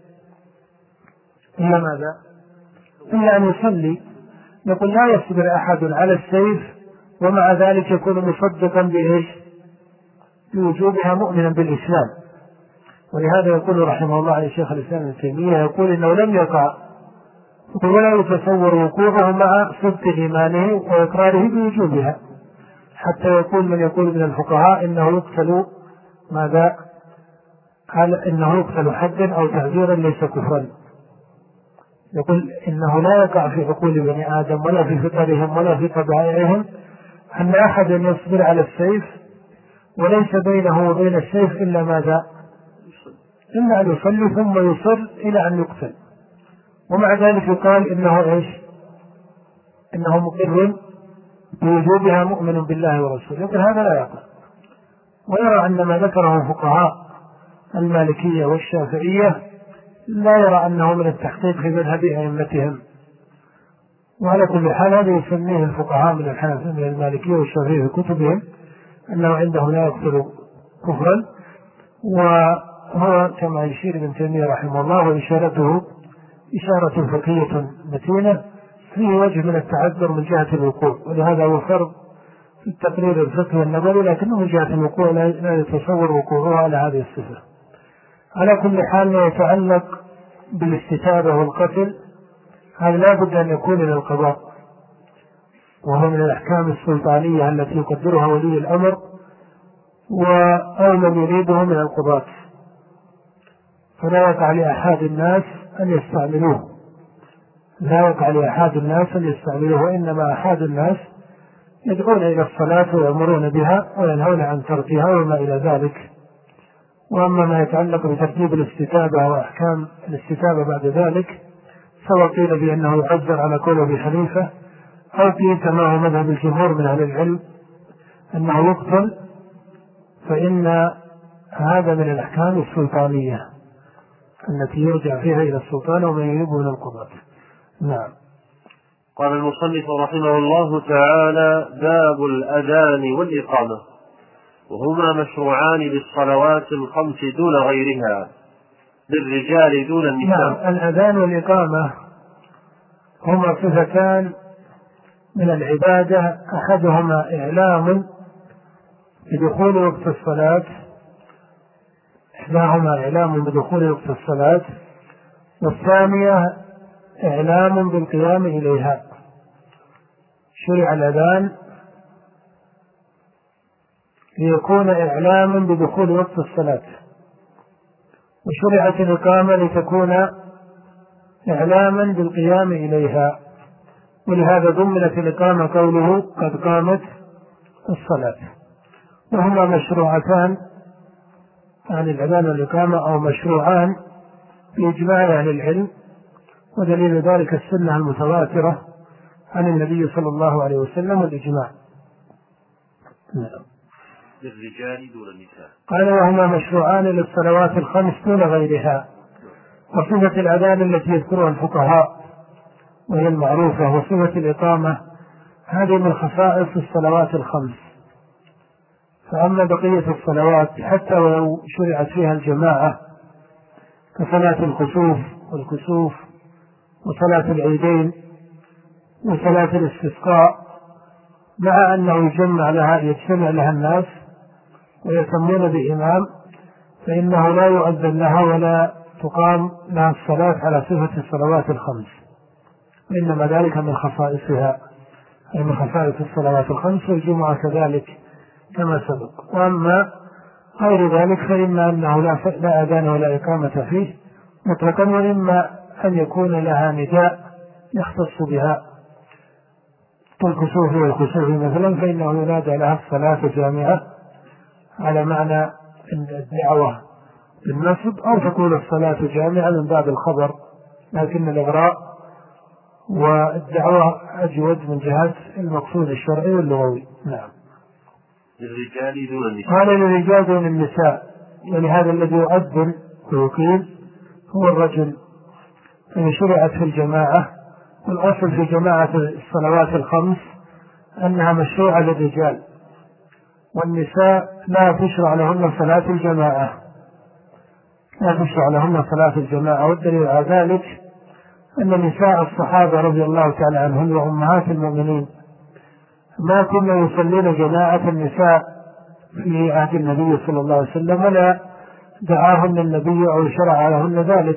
إلا ماذا؟ إلا أن يصلي. يقول لا يصبر أحد على السيف ومع ذلك يكون مصدقا بإيش؟ بوجوبها، مؤمنا بالإسلام. ولهذا يقول رحمه الله عليه شيخ الإسلام ابن تيمية، يقول إنه لم يقع ولا يتصور وقوعه مع صدق إيمانه وإقراره بوجوبها، حتى يقول من يقول من الفقهاء إنه يقتل ماذا؟ قال إنه يقتل حدا أو تعذيرا ليس كفرا. يقول إنه لا يقع في عقول بني آدم ولا في فطرهم ولا في طبائعهم أن أحد يصبر على السيف وليس بينه وبين السيف إلا ماذا؟ إلا أن يصلي ثم يصر إلى أن يقتل، ومع ذلك يقال إنه إيش؟ إنه مقر بوجوبها، مؤمن بالله ورسوله. يقول هذا لا يقع. ويرى أن ما ذكره فقهاء المالكية والشافعية لا يرى أنه من التحقيق في مذهب أئمتهم. وعلى كل حال هذا يسميه الفقهاء من الحنفية من المالكية والشافعية في كتبهم أنه عنده لا يقتل كفرا. وهو كما يشير ابن تيمية رحمه الله، وإشارته إشارة فقهية متينة فيه وجه من التعذر من جهة الوقوع، ولهذا هو فرض في التقرير الفقهي النظري، لكنه من جهة الوقوع لا يتصور وقوعها على هذه الصفة. على كل حال ما يتعلق بالاستتابة والقتل هذا لا بد أن يكون من القضاء، وهو من الأحكام السلطانية التي يقدرها ولي الأمر أو من يريده من القضاة، فلا يقع لأحد الناس أن يستعملوه، لا يقع لأحد الناس أن يستعملوه، وإنما أحد الناس يدعون إلى الصلاة ويأمرون بها وينهون عن تركها وما إلى ذلك. وأما ما يتعلق بترتيب الاستتابة وأحكام الاستتابة بعد ذلك سواء قيل بأنه يعذر على قول أبي حنيفة أو قيل كما هو مذهب الجمهور من أهل العلم أنه يقتل، فإن هذا من الأحكام السلطانية التي يرجع فيها إلى السلطان ومن يريبه من القضاة. نعم. قال المصنف رحمه الله تعالى: باب الأذان والإقامة، وهما مشروعان للصلوات الخمس دون غيرها، للرجال دون النساء. نعم. الأذان والإقامة هما صفتان من العبادة، أحدهما إعلام بدخول وقت الصلاة إحداهما إعلام بدخول وقت الصلاة، والثانية إعلام بالقيام إليها. شرع الأذان ليكون إعلاما بدخول وقت الصلاة، وشرعت الإقامة لتكون إعلاما بالقيام إليها، ولهذا ضمنت الإقامة قوله قد قامت الصلاة. وهما مشروعتان عن الأذان والإقامة، أو مشروعان بإجماع أهل العلم، ودليل ذلك السنة المتواترة عن النبي صلى الله عليه وسلم والإجماع. للرجال دون النساء. قال: وهما مشروعان للصلوات الخمس دون غيرها. وصفة الأذان التي يذكرها الفقهاء وهي المعروفة، وصفة الإقامة هذه من خصائص الصلوات الخمس. فأما بقية الصلوات حتى ولو شرعت فيها الجماعة كصلاة الخسوف والكسوف وصلاة العيدين وصلاة الاستسقاء، مع أنه يجمع لها يجتمع لها الناس ويتمون بإمام، فإنه لا يؤذن لها ولا تقام لها الصلاة على صفة الصلوات الخمس، وإنما ذلك من خصائصها، أي من خصائص الصلوات الخمس، والجمعة كذلك كما سبق. وأما غير ذلك فإما أنه لا أذان ولا إقامة فيه مطلقا، وإما أن يكون لها نداء يختص بها كالكسوف والكسوف مثلا، فإنه ينادى لها الصلاة جامعة على معنى الدعوة بالنصب، أو تكون الصلاة جامعة من باب الخبر، لكن الإغراء والدعوة أجود من جهة المقصود الشرعي واللغوي. نعم. للرجال دون النساء. قال: للرجال دون النساء، يعني هذا الذي يؤذن ويقيم هو الرجل، فإن شرعت في الجماعة. والأصل في جماعة الصلوات الخمس أنها مشروعة للرجال، والنساء لا تشرع لهن صلاة الجماعة، لا تشرع لهن صلاة الجماعة. والدليل على ذلك أن نساء الصحابة رضي الله تعالى عنهن وأمهات المؤمنين ما كنا يصلين جماعة النساء في عهد النبي صلى الله عليه وسلم، ولا دعاهن النبي أو شرع لهن ذلك،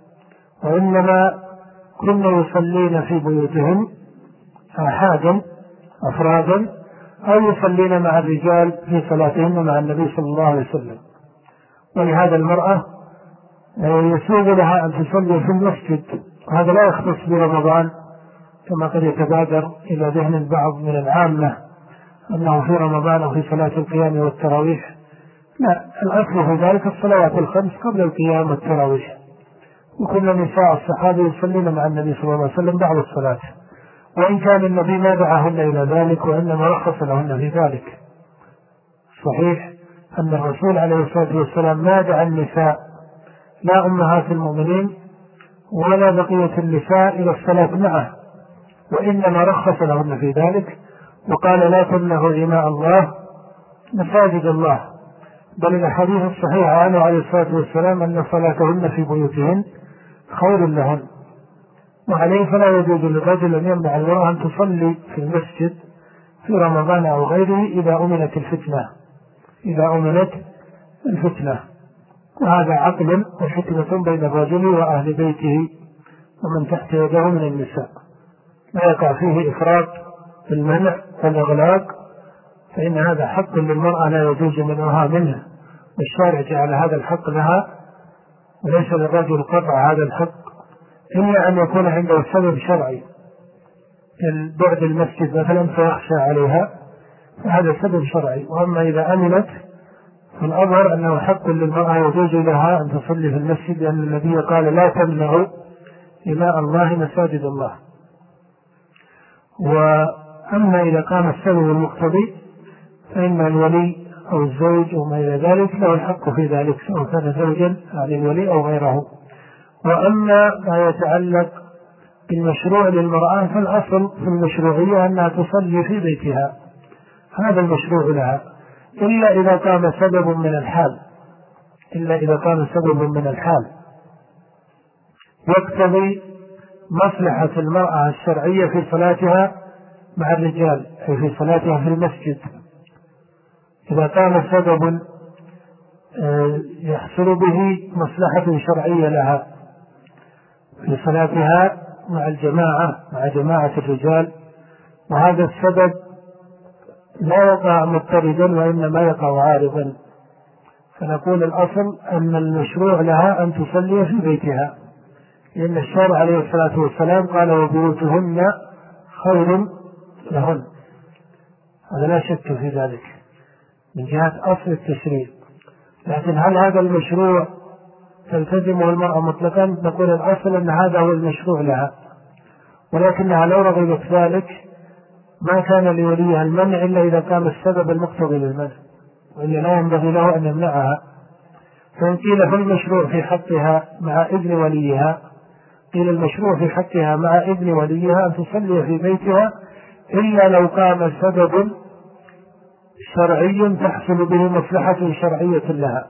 وإنما كنا يصلين في بيوتهن آحادا أفرادا، أو يصلين مع الرجال في صلاتهن مع النبي صلى الله عليه وسلم. ولهذا المرأة يسوغ لها أن تصلي في المسجد، وهذا لا يختص برمضان كما قد يتبادر إلى ذهن البعض من العامة أنه في رمضان أو في صلاة القيام والتراويح. لا، الأصل في ذلك الصلوات الخمس قبل القيام والتراويح، وكل نساء الصحابة يصلين مع النبي صلى الله عليه وسلم بعد الصلاة، وإن كان النبي ما دعاهن إلى ذلك وإنما رخص لهن في ذلك. صحيح أن الرسول عليه الصلاة والسلام ما دعا النساء لا أمهات المؤمنين ولا بقية النساء إلى الصلاة معه، وإنما رخص لهن في ذلك وقال: لا تمنعوا إماء الله مساجد الله. بل الأحاديث الصحيحة عنه عليه الصلاة والسلام أن صلاتهن في بيوتهن خير لهن، وعليه فلا يجوز للرجل أن يمنع المرأة أن تصلي في المسجد في رمضان أو غيره إذا أمنت الفتنة إذا أمنت الفتنة وهذا عقل وحكمة بين الرجل وأهل بيته ومن تحت يده من النساء، لا يقع فيه إفراط في المنع والإغلاق، فإن هذا حق للمرأة لا يجوز منعها منه، والشارع جعل هذا الحق لها، وليس للرجل قطع هذا الحق إلا أن يكون عنده سبب شرعي كالبعد المسجد مثلا فيخشى عليها، فهذا سبب شرعي. وأما إذا أمنت فالأظهر أنه حق للمرأة يجوز لها أن تصلي في المسجد، لأن النبي قال: لا تمنعوا إماء الله مساجد الله. وأما إذا كان السبب المقتضي فإن الولي أو الزوج أو ما إلى ذلك له الحق في ذلك، سواء كان زوجا عن الولي أو غيره. وأما ما يتعلق بالمشروع للمرأة فالأصل في المشروعية أنها تصلي في بيتها، هذا المشروع لها، إلا إذا كان سبب من الحال إلا إذا كان سبب من الحال يقتضي مصلحة المرأة الشرعية في صلاتها مع الرجال، أي في صلاتها في المسجد. إذا كان سبب يحصل به مصلحة شرعية لها في صلاتها مع الجماعة مع جماعة الرجال، وهذا السبب لا يقع مضطردا وإنما يقع عارضا، فنقول الأصل أن المشروع لها أن تصلي في بيتها، لأن الشارع عليه الصلاة والسلام قال وبيوتهن خير لهن، هذا لا شك في ذلك من جهة أصل التشريع. لكن هل هذا المشروع تلتزمه المرأة مطلقا؟ نقول الأصل أن هذا هو المشروع لها، ولكنها لو رغبت ذلك ما كان لوليها المنع إلا إذا كان السبب المقتضي للمنع، وإلا لا ينبغي له أن يمنعها. فإن قيل في المشروع في حقها مع إذن وليها، قيل المشروع في حقها مع إذن وليها أن تصلي في بيتها، إلا لو كان سبب شرعي تحصل به مصلحة شرعية لها،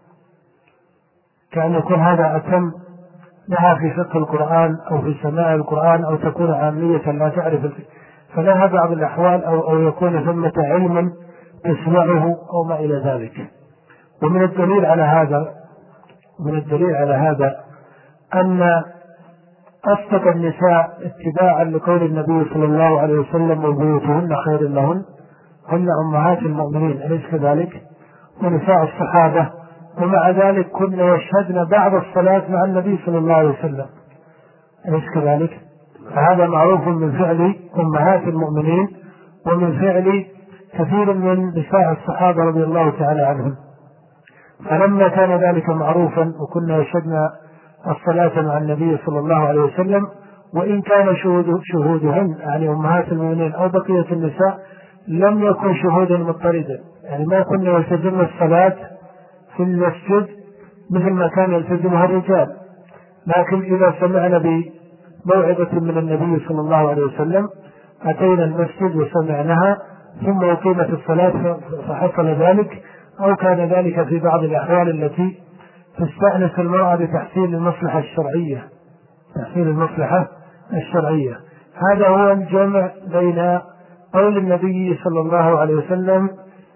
كأن يكون هذا أتم لها في فقه القرآن أو في سماع القرآن، أو تكون عامية لا تعرف فلها بعض الأحوال، أو, أو يكون ثمة علم تسمعه أو ما إلى ذلك. ومن الدليل على هذا من الدليل على هذا أن أصدق النساء اتباعا لقول النبي صلى الله عليه وسلم وبيوتهن خير لهن هن أمهات المؤمنين، أليس كذلك؟ ونساء الصحابة، ومع ذلك كنا يشهدن بعض الصلاة مع النبي صلى الله عليه وسلم، أليس كذلك؟ فهذا معروف من فعل أمهات المؤمنين ومن فعل كثير من نساء الصحابة رضي الله تعالى عنهم. فلما كان ذلك معروفا وكنا يشهدن الصلاة مع النبي صلى الله عليه وسلم، وإن كان شهود شهودهن يعني أمهات المؤمنين أو بقية النساء لم يكن شهودا مضطردا، يعني ما كنا يلتزمن الصلاة في المسجد مثل ما كان يلتزمها الرجال، لكن إذا سمعنا بموعظة من النبي صلى الله عليه وسلم أتينا المسجد وسمعناها ثم أقيمت الصلاة فحصل ذلك، أو كان ذلك في بعض الأحوال التي تستأنس المرأة بتحصيل المصلحة الشرعية تحصيل المصلحة الشرعية. هذا هو الجمع بين قول النبي صلى الله عليه وسلم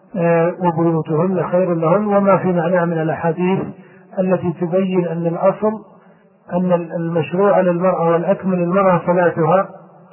وبيوتهن خير لهن وما في معناه من الأحاديث التي تبين أن الأصل أن المشروع للمرأة والأكمل المرأة صلاتها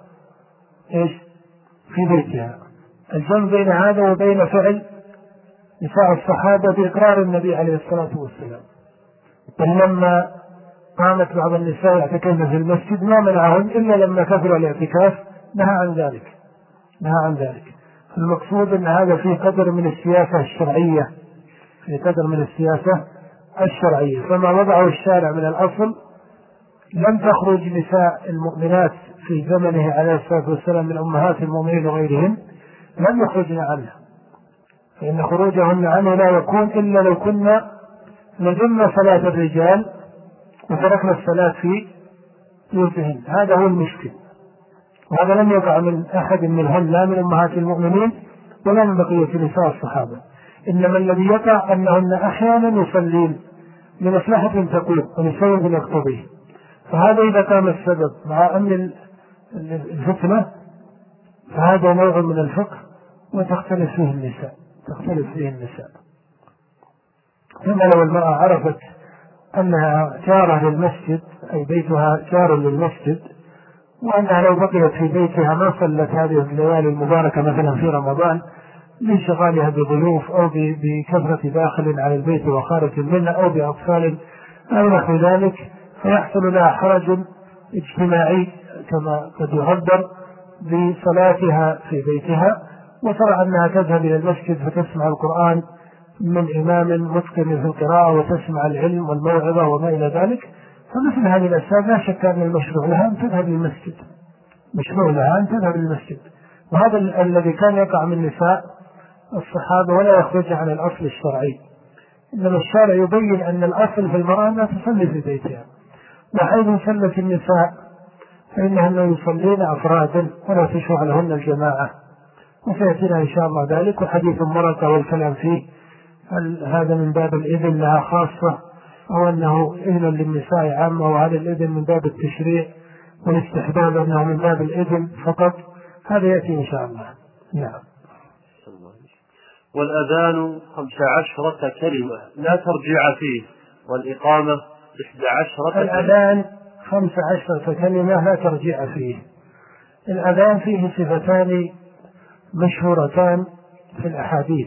إيش في بيتها. الجمع بين هذا وبين فعل نساء الصحابة بإقرار النبي عليه الصلاة والسلام، بل لما قامت بعض النساء يعتكفن في المسجد ما منعهن إلا لما كثر الاعتكاف نهى عن ذلك نهى عن ذلك. المقصود أن هذا فيه قدر من السياسة الشرعية في قدر من السياسة الشرعية. فما وضعه الشارع من الأصل لم تخرج نساء المؤمنات في زمنه عليه الصلاة والسلام من أمهات المؤمنين وغيرهم لم يخرجن عنه، فإن خروجهن عنه لا يكون إلا لو كنا نجمع صلاة الرجال وتركنا الصلاة في بيوتهن. هذا هو المشكل، وهذا لم يقع من أحد منهن لا من أمهات المؤمنين ولا من بقية نساء الصحابة، إنما الذي يقع أنهن أحيانا يصلين لمصلحة تقوم ولسبب يقتضيه. فهذا إذا كان السبب مع أمن الفتنة فهذا نوع من الفقه وتختلف فيه النساء تختلف فيه النساء ثم لو المرأة عرفت أنها جارة للمسجد أي بيتها جار للمسجد، وأنها لو بقيت في بيتها ما صلت هذه الليالي المباركة مثلا في رمضان لانشغالها بضيوف أو بكثرة داخل على البيت وخارج منه أو بأطفال أو نحو ذلك، فيحصل لها حرج اجتماعي كما قد يعبر بصلاتها في بيتها، وترى أنها تذهب إلى المسجد فتسمع القرآن من إمام متقن في القراءة وتسمع العلم والموعظة وما إلى ذلك، فمثل هذه الأسباب لا شك أن المشروع لها أن تذهب للمسجد، مشروع لها أن تذهب للمسجد. وهذا الذي كان يقع من نساء الصحابة ولا يخرج عن الأصل الشرعي، إنما الشارع يبين أن الأصل في المرأة أنها تصلي في بيتها، وحيث صلت النساء فإنهن يصلين أفرادا ولا تشرع لهن الجماعة، وسيأتينا إن شاء الله ذلك. وحديث المرأة والكلام فيه هل هذا من باب الإذن لها خاصة أو أنه إذن للنساء عامة، وهذا الإذن من باب التشريع والاستحباب أنه من باب الإذن فقط، هذا يأتي إن شاء الله. نعم. والأذان خمس عشرة كلمة لا ترجع فيه، والإقامة إحدى عشرة. الأذان خمس عشرة كلمة لا ترجع فيه. الأذان فيه صفتان مشهورتان في الأحاديث،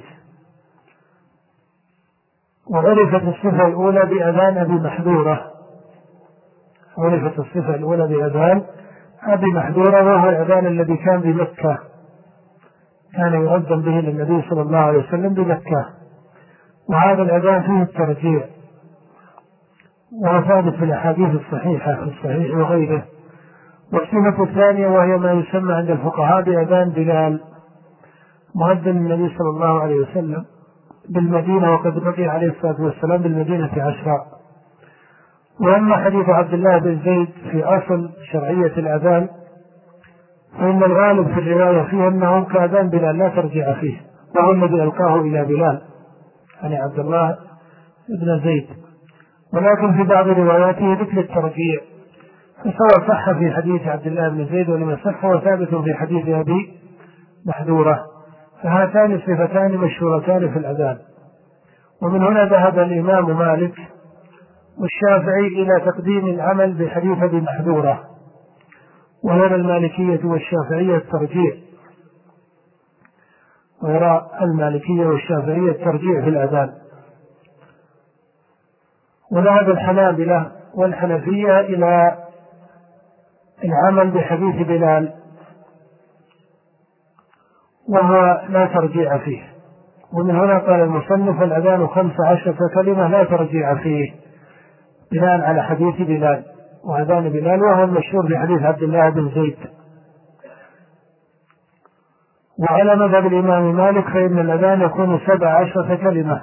وعرفت الصفة الأولى بأذان أبي محذورة، عرفت الصفة الأولى بأذان أبي محذورة، وهو الأذان الذي كان بمكة، كان يؤذن به للنبي صلى الله عليه وسلم بمكة، وهذا الأذان فيه الترجيع، وهو ثابت في الأحاديث الصحيحة في الصحيح وغيره. والصفة الثانية وهي ما يسمى عند الفقهاء بأذان بلال، مؤذن النبي صلى الله عليه وسلم بالمدينة، وقد بقي عليه الصلاة والسلام بالمدينة عشرة. وأما حديث عبد الله بن زيد في أصل شرعية الأذان فإن الغالب في الرواية فيه أنه كأذان بلال لا ترجع فيه، وهو الذي ألقاه إلى بلال يعني عبد الله بن زيد. ولكن في بعض رواياته ذكر الترجيع، فسواء صح في حديث عبد الله بن زيد ولم يصح هو ثابت في حديث أبي محذورة. فهاتان الصفتان مشهورتان في الأذان. ومن هنا ذهب الإمام مالك والشافعي إلى تقديم العمل بحديث أبي محذورة، ويرى المالكية والشافعية الترجيع، ويرى المالكية والشافعية الترجيع في الأذان. وذهب الحنابلة والحنفية إلى العمل بحديث بلال، وهو لا ترجيع فيه. ومن هنا قال المصنف الأذان خمس عشرة كلمة لا ترجيع فيه، بناء على حديث بلال وأذان بلال، وهو المشهور في حديث عبد الله بن زيد. وعلى مذهب الإمام مالك فإن الأذان يكون سبع عشرة كلمة،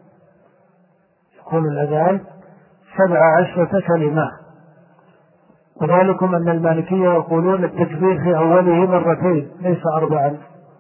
يكون الأذان سبع عشرة كلمة. وذلكم أن المالكية يقولون التكبير في أوله مرتين ليس أربعا،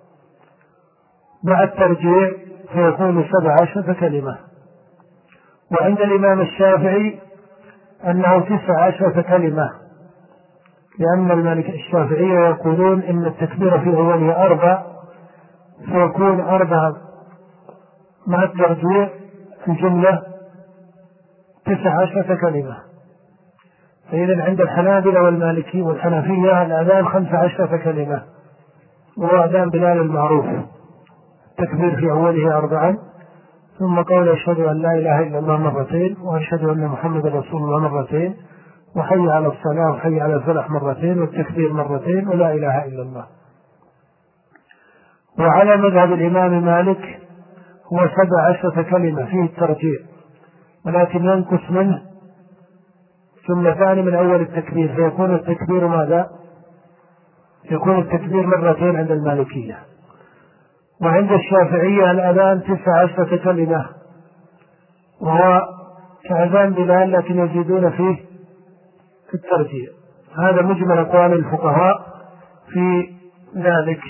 مع الترجيع فيكون سبع عشرة كلمة. وعند الإمام الشافعي أنه تسع عشرة كلمة، لأن المالكية الشافعية يقولون إن التكبير في أوله أربع فيكون أربعة مع الترجيع في جملة تسع عشرة كلمة. فإذا عند الحنابلة والمالكي والحنفية الأذان خمس عشرة كلمة، وهو أذان بلال المعروف، التكبير في أوله أربعا، ثم قول أشهد أن لا إله إلا الله مرتين، وأشهد أن محمد رسول الله مرتين، وحي على الصلاة وحي على الفلاح مرتين، والتكبير مرتين، ولا إله إلا الله. وعلى مذهب الإمام مالك هو سبع عشرة كلمة فيه الترجيع، ولكن ينقص منه جملتان من أول التكبير، فيكون التكبير ماذا؟ يكون التكبير مرتين عند المالكية. وعند الشافعية الأذان تسع عشرة كلمة، وهو كأذان بلال لكن يزيدون فيه في الترجيع. هذا مجمل أقوال الفقهاء في ذلك.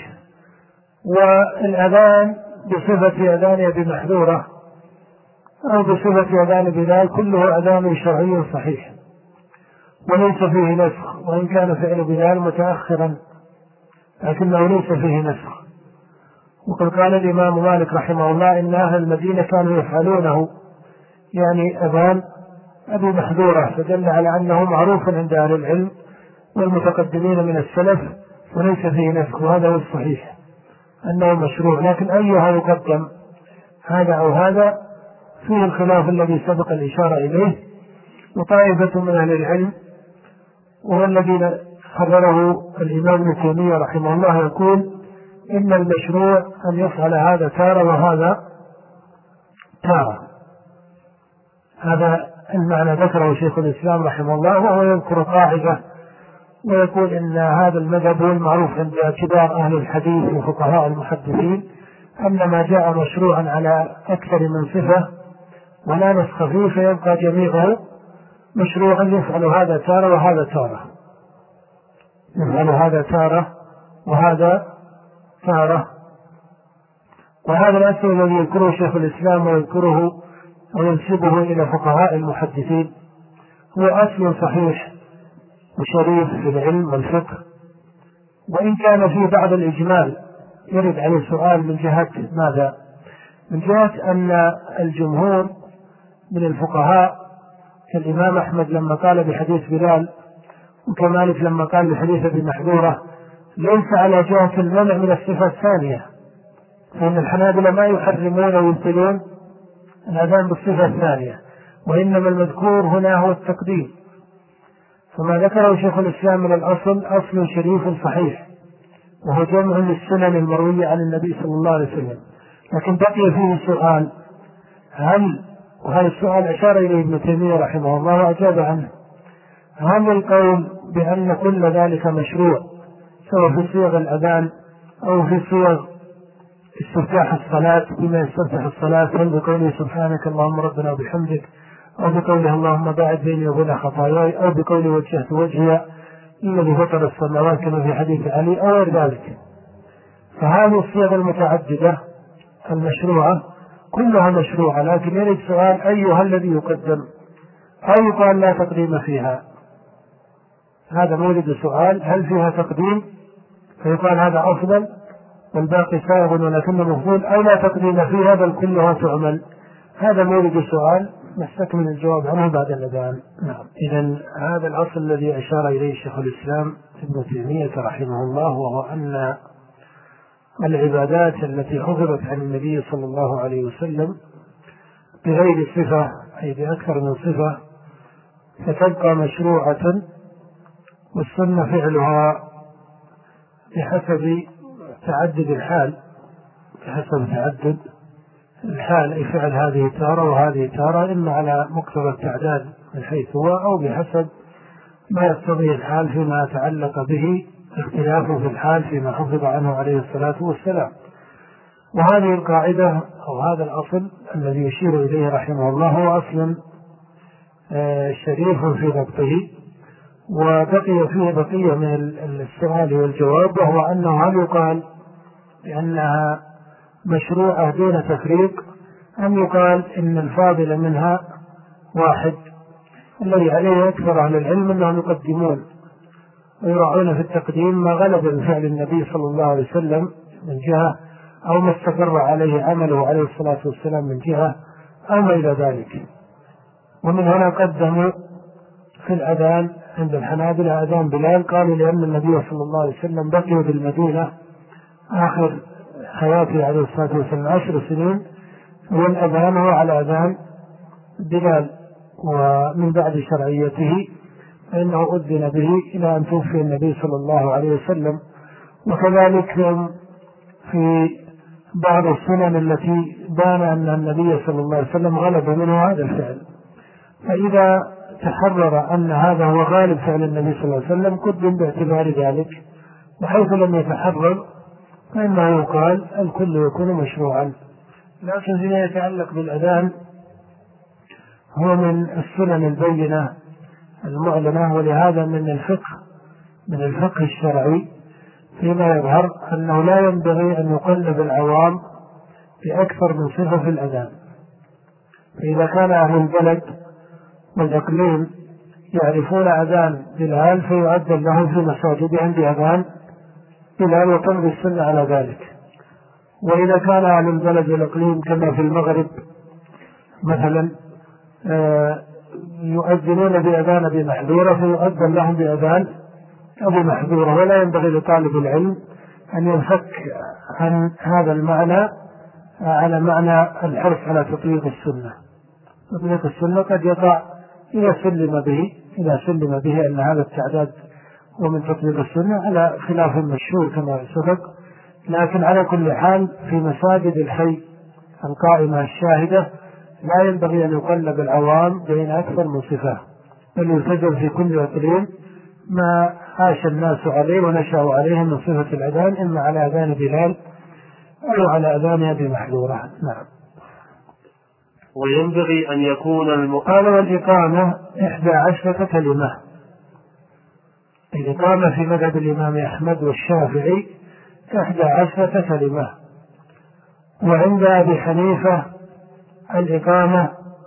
والأذان بصفة أذان أبي محذورة أو بصفة أذان بلال كله أذان شرعي صحيح وليس فيه نسخ، وإن كان فعل بلال متأخرا لكنه ليس فيه نسخ. وقد قال الإمام مالك رحمه الله إن أهل المدينة كانوا يفعلونه، يعني أذان أبي محذورة، فدل على أنه معروف عند أهل العلم والمتقدمين من السلف وليس فيه نسخ. وهذا هو الصحيح أنه مشروع، لكن أيها يقدم هذا أو هذا فيه الخلاف الذي سبق الإشارة إليه. وطائفة من أهل العلم وهو الذي حرره الإمام ابن تيمية رحمه الله يقول إن المشروع أن يفعل هذا تارة وهذا تارة، هذا المعنى ذكره شيخ الإسلام رحمه الله، وهو يذكر قاعدة ويقول إن هذا المذهب هو المعروف عند كبار أهل الحديث وفقهاء المحدثين، أن ما جاء مشروعا على أكثر من صفة ولا نسخ فيه فيبقى جميعه مشروعا، يفعل هذا تارة وهذا تارة، يفعل هذا تارة وهذا تارة. وهذا الأصل الذي يذكره شيخ الإسلام ويذكره وينسبه إلى فقهاء المحدثين هو أصل صحيح وشريف في العلم والفقه، وإن كان فيه بعض الإجمال يرد عليه سؤال من جهة ماذا؟ من جهة أن الجمهور من الفقهاء كالإمام أحمد لما قال بحديث بلال، وكمالك لما قال بحديث ابي محذورة، ليس على جهة المنع من الصفة الثانية، فإن الحنابلة ما يحرمون ويبطلون الأذان بالصفة الثانية، وإنما المذكور هنا هو التقديم. فما ذكره شيخ الإسلام من الأصل أصل شريف صحيح، وهو جمع للسنن المروية عن النبي صلى الله عليه وسلم. لكن بقي فيه سؤال، هل، وهذا السؤال أشار إليه ابن تيمية رحمه الله وأجاب عنه، هل القول بأن كل ذلك مشروع سواء في صيغ الأذان أو في صيغ استفتاح الصلاة بما يستفتح الصلاة، هل بقوله سبحانك اللهم ربنا وبحمدك، أو بقوله اللهم باعد بيني وبين خطاياي، أو بقوله وجهت وجهي الذي فطر السماوات كما في حديث علي، أو غير ذلك، فهذه الصيغ المتعددة المشروعة كلها مشروعة، لكن يريد سؤال أيها الذي يقدم، أو يقال لا تقديم فيها؟ هذا مورد سؤال، هل فيها تقديم فيقال هذا أفضل والباقي سائغ ولكنه مفضول، أو لا تقديم فيها بل كلها تعمل؟ هذا مورد سؤال نستكمل الجواب عنه بعد الأذان. نعم. إذن هذا الأصل الذي أشار إليه شيخ الإسلام ابن تيمية رحمه الله، وهو أن العبادات التي حفظت عن النبي صلى الله عليه وسلم بغير صفة أي بأكثر من صفة فتبقى مشروعة، والسنة فعلها بحسب تعدد الحال، بحسب تعدد الحال أي فعل هذه تارة وهذه تارة، إما على مقتضى التعداد من حيث هو، أو بحسب ما يقتضيه الحال فيما يتعلق به اختلافه في الحال فيما حفظ عنه عليه الصلاة والسلام. وهذه القاعدة أو هذا الأصل الذي يشير إليه رحمه الله هو أصل شريف في ضبطه، وبقي فيه بقية من السؤال والجواب، وهو أنه هل يقال بأنها مشروعة دون تفريق، أم يقال إن الفاضل منها واحد؟ الذي عليه أكثر أهل العلم أنهم يقدمون ويراعون في التقديم ما غلب من فعل النبي صلى الله عليه وسلم من جهة، أو ما استقر عليه عمله عليه الصلاة والسلام من جهة، أو ما إلى ذلك. ومن هنا قدموا في الأذان عند الحنابلة أذان بلال، قالوا لأن النبي صلى الله عليه وسلم بقي بالمدينة آخر حياته عليه الصلاة والسلام عشر سنين، والأذان هو على أذان بلال، ومن بعد شرعيته فإنه أذن به إلى أن توفي النبي صلى الله عليه وسلم. وكذلك في بعض السنن التي بان أن النبي صلى الله عليه وسلم غلب منه هذا الفعل، فإذا تحرر أن هذا هو غالب فعل النبي صلى الله عليه وسلم قدم باعتبار ذلك، وحيث لم يتحرر فإنه يقال الكل يكون مشروعا. لكن فيما يتعلق بالأذان هو من السنن البينة المعلنة، ولهذا من الفقه من الفقه الشرعي فيما يظهر أنه لا ينبغي أن يقلب العوام بأكثر من صفة في الأذان. فإذا كان أهل البلد والإقليم يعرفون أذان بلال فيؤذن لهم في مساجدهم بأذان بلال وتمضي السنة على ذلك. وإذا كان أهل البلد والإقليم كما في المغرب مثلا يؤذنون بأذان أبي محذورة فيؤذن لهم بأذان أبي محذورة، ولا ينبغي لطالب العلم أن ينفك عن هذا المعنى على معنى الحرص على تطبيق السنة. تطبيق السنة قد يقع إذا سلم به إذا سلم به أن هذا التعداد هو من تطبيق السنة على خلاف مشهور كما سبق، لكن على كل حال في مساجد الحي القائمة الشاهدة لا ينبغي أن يقلب العوام بين أكثر من صفة، بل يلتزم في كل إقليم ما عاش الناس عليه ونشأوا عليه من صفة الأذان، إما على أذان بلال أو على أذان أبي محذورة. نعم. وينبغي أن يكون قال والإقامة إحدى عشرة كلمة. الإقامة في مذهب الإمام أحمد والشافعي إحدى عشرة كلمة، وعند أبي حنيفة الإقامة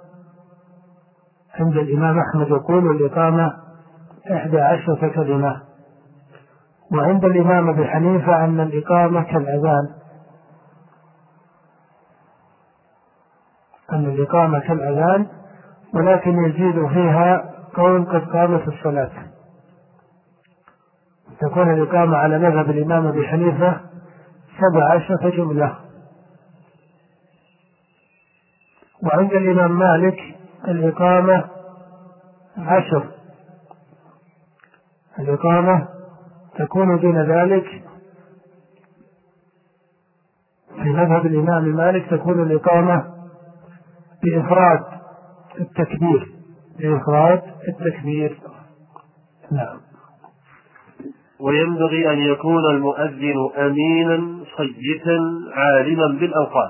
عند الإمام أحمد يقول الإقامة إحدى عشرة كلمة، وعند الإمام أبي حنيفة أن الإقامة كالأذان، أن الإقامة كالأذان ولكن يزيد فيها قول قد قامت الصلاة، تكون الإقامة على مذهب الإمام أبي حنيفة سبع عشرة جملة. وعند الإمام مالك الإقامة عشر، الإقامة تكون دون ذلك. في مذهب الإمام مالك تكون الإقامة بإفراد التكبير، بإفراد التكبير. نعم. وينبغي أن يكون المؤذن أمينا صيتا عالما بالأوقات.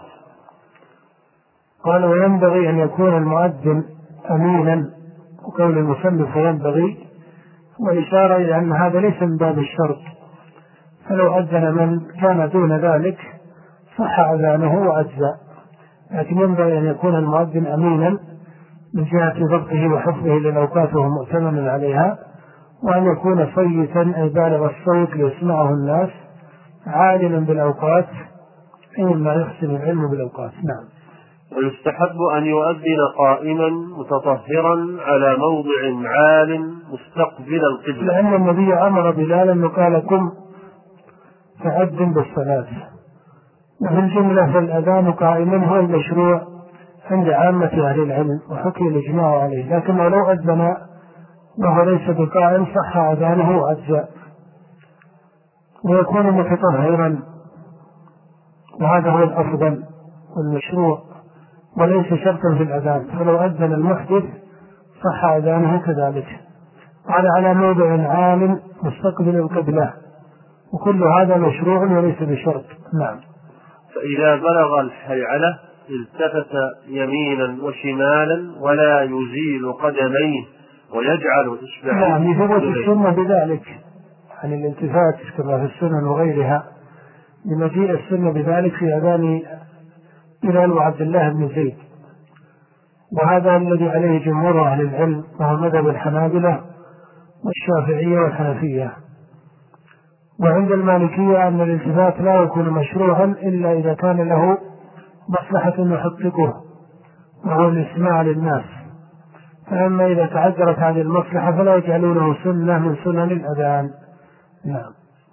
قال وينبغي أن يكون المؤذن أمينا، وقول المصنف ينبغي وإشارة إلى أن هذا ليس من باب الشرط، فلو أذن من كان دون ذلك صح أذانه وأجزاء، لكن ينبغي أن يكون المؤذن أمينا من جهة ضبطه وحفظه للأوقات وهو مؤتمن عليها، وأن يكون صيتا أي بالغ الصوت ليسمعه الناس، عالما بالأوقات أي ما يحسن العلم بالأوقات. نعم. ويستحب أن يؤذن قائما متطهرا على موضع عال مستقبل القبلة، لأن النبي أمر بلالا أنه قال قم فأذن بالصلاة، وفي الجملة فالأذان قائما هو المشروع عند عامة أهل العلم وحكي الإجماع عليه، لكن لو أذن وهو ليس بقائم صح أذانه وأجزاء، ويكون متطهرا، وهذا هو الأفضل والمشروع وليس شرطا في الأذان، فلو أذن المحدث صح أذانه كذلك. قال على موضع عال مستقبل القبلة، وكل هذا مشروع وليس بشرط. نعم. فإذا بلغ الحيعلة التفت يمينا وشمالا ولا يزيل قدميه ويجعل إصبعيه. نعم، يثبت السنة بذلك عن الالتفات كما في السنن وغيرها، لمجيء السنة بذلك في أذان بلال وعبد الله بن زيد، وهذا الذي عليه جمهور أهل العلم وهو مذهب الحنابلة والشافعية والحنفية. وعند المالكية أن الالتفات لا يكون مشروعا إلا إذا كان له مصلحة يحققه وهو الإسماع للناس، فأما إذا تعذرت هذه المصلحة فلا يجعلونه سنة من سنن الأذان. نعم.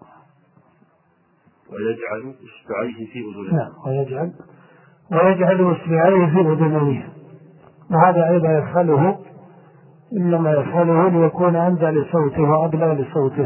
ويجعل إصبعيه في أذنيه. نعم. ويجعل ويجعل إصبعيه في أذنيه، وهذا أيضا يفعله إنما يفعله ليكون أندى لصوته وأبلغ لصوته.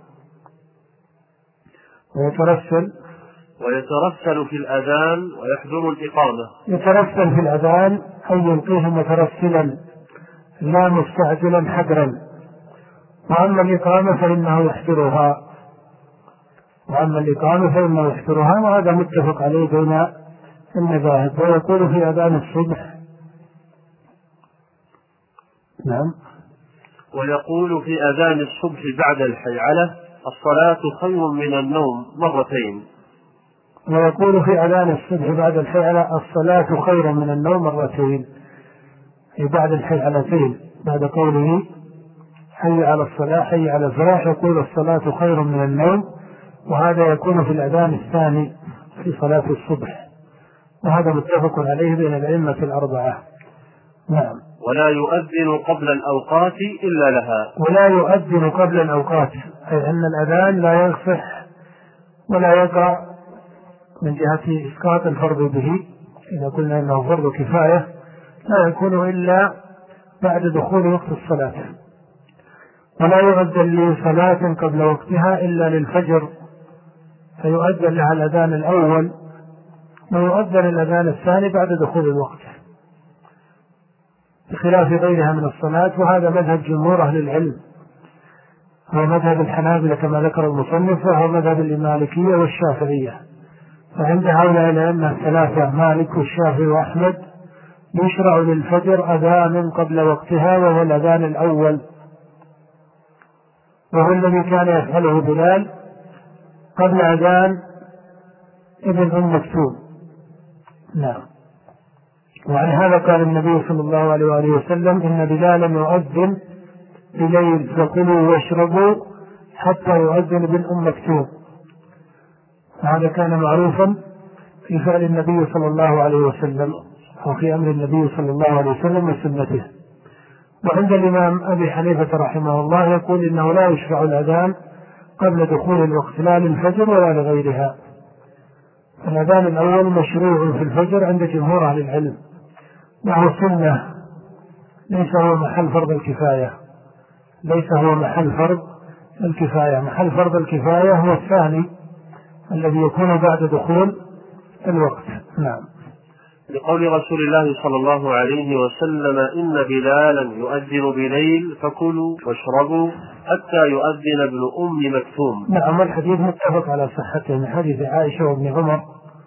ويترسل ويترسل في الأذان ويحضر الإقامة. يترسل في الأذان أي يلقيه مترسلا لا مستعجلا حذرا، وأما الإقامة فإنه يحضرها وأما الإقامة فإنه يحضرها وهذا متفق عليه بين المذاهب. ويقول في أذان الصبح. نعم. ويقول في أذان الصبح بعد الحيعلة الصلاة خير من النوم مرتين. ويقول في أذان الصبح بعد الحيعلة الصلاة خير من النوم مرتين، أي بعد الحيعلتين، بعد قوله حي على الصلاة حي على الفلاح يقول الصلاة خير من النوم، وهذا يكون في الأذان الثاني في صلاة الصبح، وهذا متفق عليه بين الأئمة الأربعة. نعم. ولا يؤذن قبل الأوقات إلا لها. ولا يؤذن قبل الأوقات، أي أن الأذان لا يصح ولا يقع من جهة إسقاط الفرض به، إذا قلنا أنه فرض كفاية لا يكون إلا بعد دخول وقت الصلاة. ولا يؤذن لصلاة قبل وقتها إلا للفجر فيؤذن لها الأذان الأول، ويؤذن الأذان الثاني بعد دخول الوقت. بخلاف غيرها من الصلاة، وهذا مذهب جمهور أهل العلم، هو مذهب الحنابلة كما ذكر المصنف، وهو مذهب المالكية والشافعية. فعند هؤلاء الأئمة الثلاثة مالك والشافعي وأحمد يشرع للفجر أذان قبل وقتها، وهو الأذان الأول، وهو الذي كان يفعله بلال قبل أذان ابن أم مكتوم. نعم. وعن هذا قال النبي صلى الله عليه وآله وسلم: إن بلالا يؤذن بليل فكلوا واشربوا حتى يؤذن ابن أم مكتوم. هذا كان معروفا في فعل النبي صلى الله عليه وسلم، وفي أمر النبي صلى الله عليه وسلم وسنته. وعند الإمام أبي حنيفة رحمه الله يقول إنه لا يشرع الأذان قبل دخول الوقت لا للفجر ولا لغيرها. الأذان الأول مشروع في الفجر عند جمهور أهل العلم، وهو سنة، ليس هو محل فرض الكفاية، ليس هو محل فرض الكفاية. محل فرض الكفاية هو الثاني الذي يكون بعد دخول الوقت. نعم. لقول رسول الله صلى الله عليه وسلم: إن بلالا يؤذن بليل فكلوا واشربوا حتى يؤذن ابن أم مكتوم. نعم. الحديث متفق على صحته من حديث عائشة وابن عمر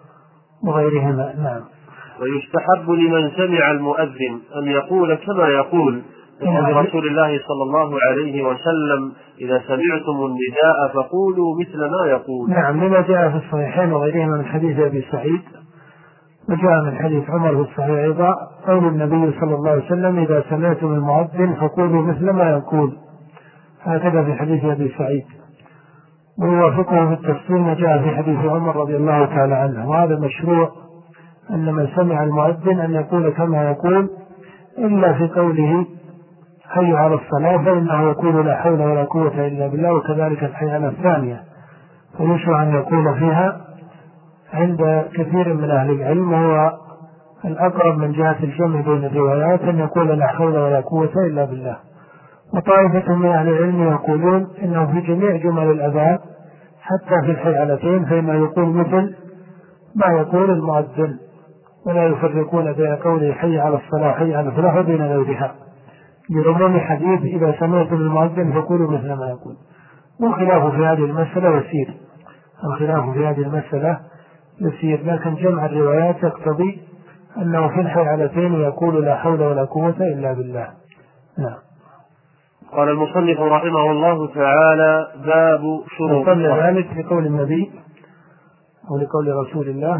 وغيرهما. نعم. ويستحب لمن سمع المؤذن أن يقول كما يقول، لقول رسول الله صلى الله عليه وسلم: إذا سمعتم النداء فقولوا مثل ما يقول. نعم. لما جاء في الصحيحين وغيرهما من حديث أبي سعيد، وجاء من حديث عمر في الصحيح أيضا قول النبي صلى الله عليه وسلم: إذا سمعتم المؤذن فقولوا مثل ما يقول. هكذا في حديث أبي سعيد، ويوافقه في التفصيل ما جاء في حديث عمر رضي الله تعالى عنه. وهذا مشروع أن من سمع المؤذن أن يقول كما يقول، إلا في قوله حي على الصلاة فإنه يقول لا حول ولا قوة إلا بالله، وكذلك الحي على الثانية، فيشرع أن يقول فيها عند كثير من أهل العلم، وهو الأقرب من جهة الجمع بين الروايات، أن يقول لا حول ولا قوة إلا بالله. وطائفة من أهل العلم يقولون إنه في جميع جمل الأذان حتى في الحيالتين فإنه يقول مثل ما يقول المؤذن، ولا يفرقون بين قوله حي على الصلاة حي على الفلاح وبين غيرها، لعموم حديث إذا سمعتم المؤذن فقولوا مثل ما يقول. والخلاف في هذه المسألة يسير، الخلاف في هذه المسألة يسير، لكن جمع الروايات يقتضي أنه في الحيالتين يقول لا حول ولا قوة إلا بالله. نعم. قال المصنف رحمه الله تعالى: باب شروط ذلك لقول النبي أو لقول رسول الله.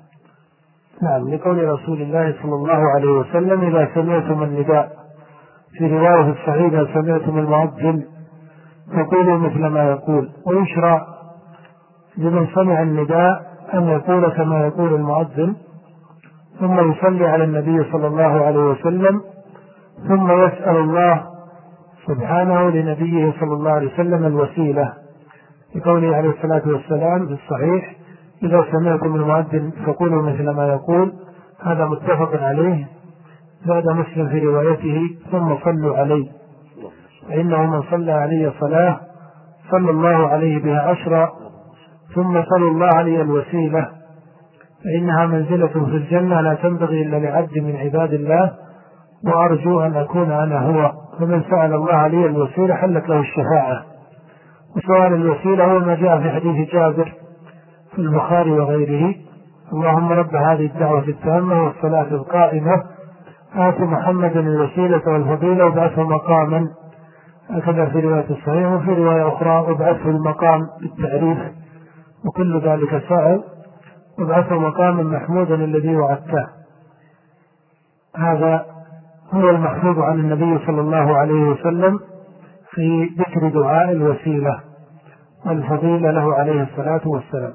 نعم. لقول رسول الله صلى الله عليه وسلم: إذا سمعتم النداء، في رواية الصحيح: إذا سمعتم المؤذن فقولوا مثل ما يقول. ويشرع لمن سمع النداء أن يقول كما يقول المؤذن، ثم يصلي على النبي صلى الله عليه وسلم، ثم يسأل الله سبحانه لنبيه صلى الله عليه وسلم الوسيلة، لقوله عليه الصلاة والسلام في الصحيح: إذا سمعتم المؤذن فقولوا مثل ما يقول. هذا متفق عليه. زاد مسلم في روايته: ثم صلوا عليه، فإنه من صلى علي صلاة صلى الله عليه بها عشرا، ثم صلوا الله عليه الوسيلة، فإنها منزلة في الجنة لا تنبغي إلا لعبد من عباد الله، وأرجو أن أكون أنا هو. فمن سأل الله عليه الوسيلة حلت له الشفاعة. وسؤال الوسيلة هو ما جاء في حديث جابر في البخاري وغيره: اللهم رب هذه الدعوة التامة والصلاة القائمة آت محمدا الوسيلة والفضيلة وابعثه مقاما. هكذا في رواية الصحيح. وفي رواية أخرى: وابعثه المقام بالتعريف، وكل ذلك سائل، وابعثه مقاما محمودا الذي وعدته. هذا هو المحفوظ عن النبي صلى الله عليه وسلم في ذكر دعاء الوسيلة والفضيلة له عليه الصلاة والسلام.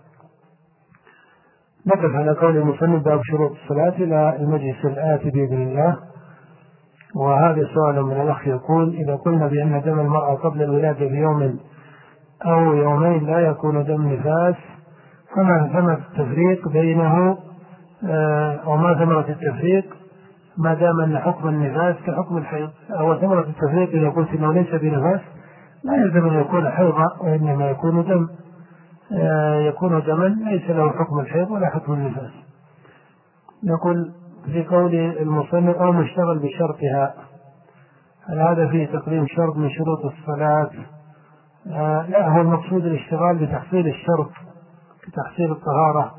نقف على قول المصنف: باب شروط الصلاة إلى المجلس الآتي بإذن الله. وهذا سؤال من الأخ يقول: إذا قلنا بأن دم المرأة قبل الولادة بيوم أو يومين لا يكون دم نفاس، فما ثمرة التفريق بينه وما ثمرة التفريق ما دام أن حكم النفاس كحكم الحيض؟ أو ثمرة التفريق إذا قلت إنه ليس بنفاس لا يلزم أن يكون حيضا، وإنما يكون دم يكون دما ليس له حكم الحيض ولا حكم النفاس. نقول في قول المصنف أو مشتغل بشرطها، هل هذا فيه تقديم شرط من شروط الصلاة؟ آه لا، هو المقصود الاشتغال بتحصيل الشرط كتحصيل الطهارة،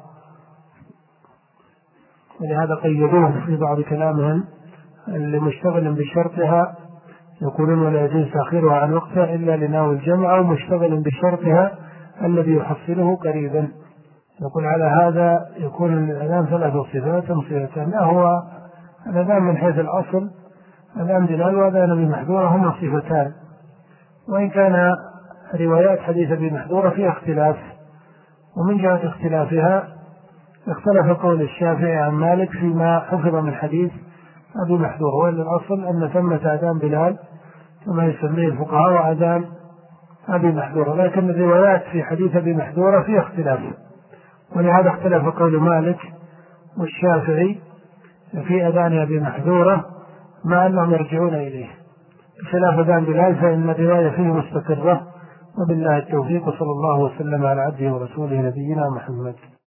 ولهذا قيدوه في بعض كلامهم اللي مشتغل بشرطها يقولون ولا يجوز تأخيرها عن وقتها إلا لناوي الجمع، أو مشتغل بشرطها الذي يحصله قريبا. يقول على هذا يكون الأذان ثلاث صفات صفتان، لا هو الأذان من حيث الأصل الأذان بلال وأذان بمحذورة هما صفتان، وإن كان روايات حديث بمحذورة فيها اختلاف، ومن جهة اختلافها اختلف قول الشافعي عن مالك فيما حفظ من حديث أبي محذورة، وإن الأصل أن ثمة أذان بلال كما يسميه الفقهاء وأذان أبي محذورة، لكن الروايات في حديث أبي محذورة فيها اختلاف، ولهذا اختلف قول مالك والشافعي في أذان أبي محذورة مع أنهم يرجعون إليه، بخلاف أذان بلال فإن الرواية فيه مستقرة. وبالله التوفيق، وصلى الله وسلم على عبده ورسوله نبينا محمد.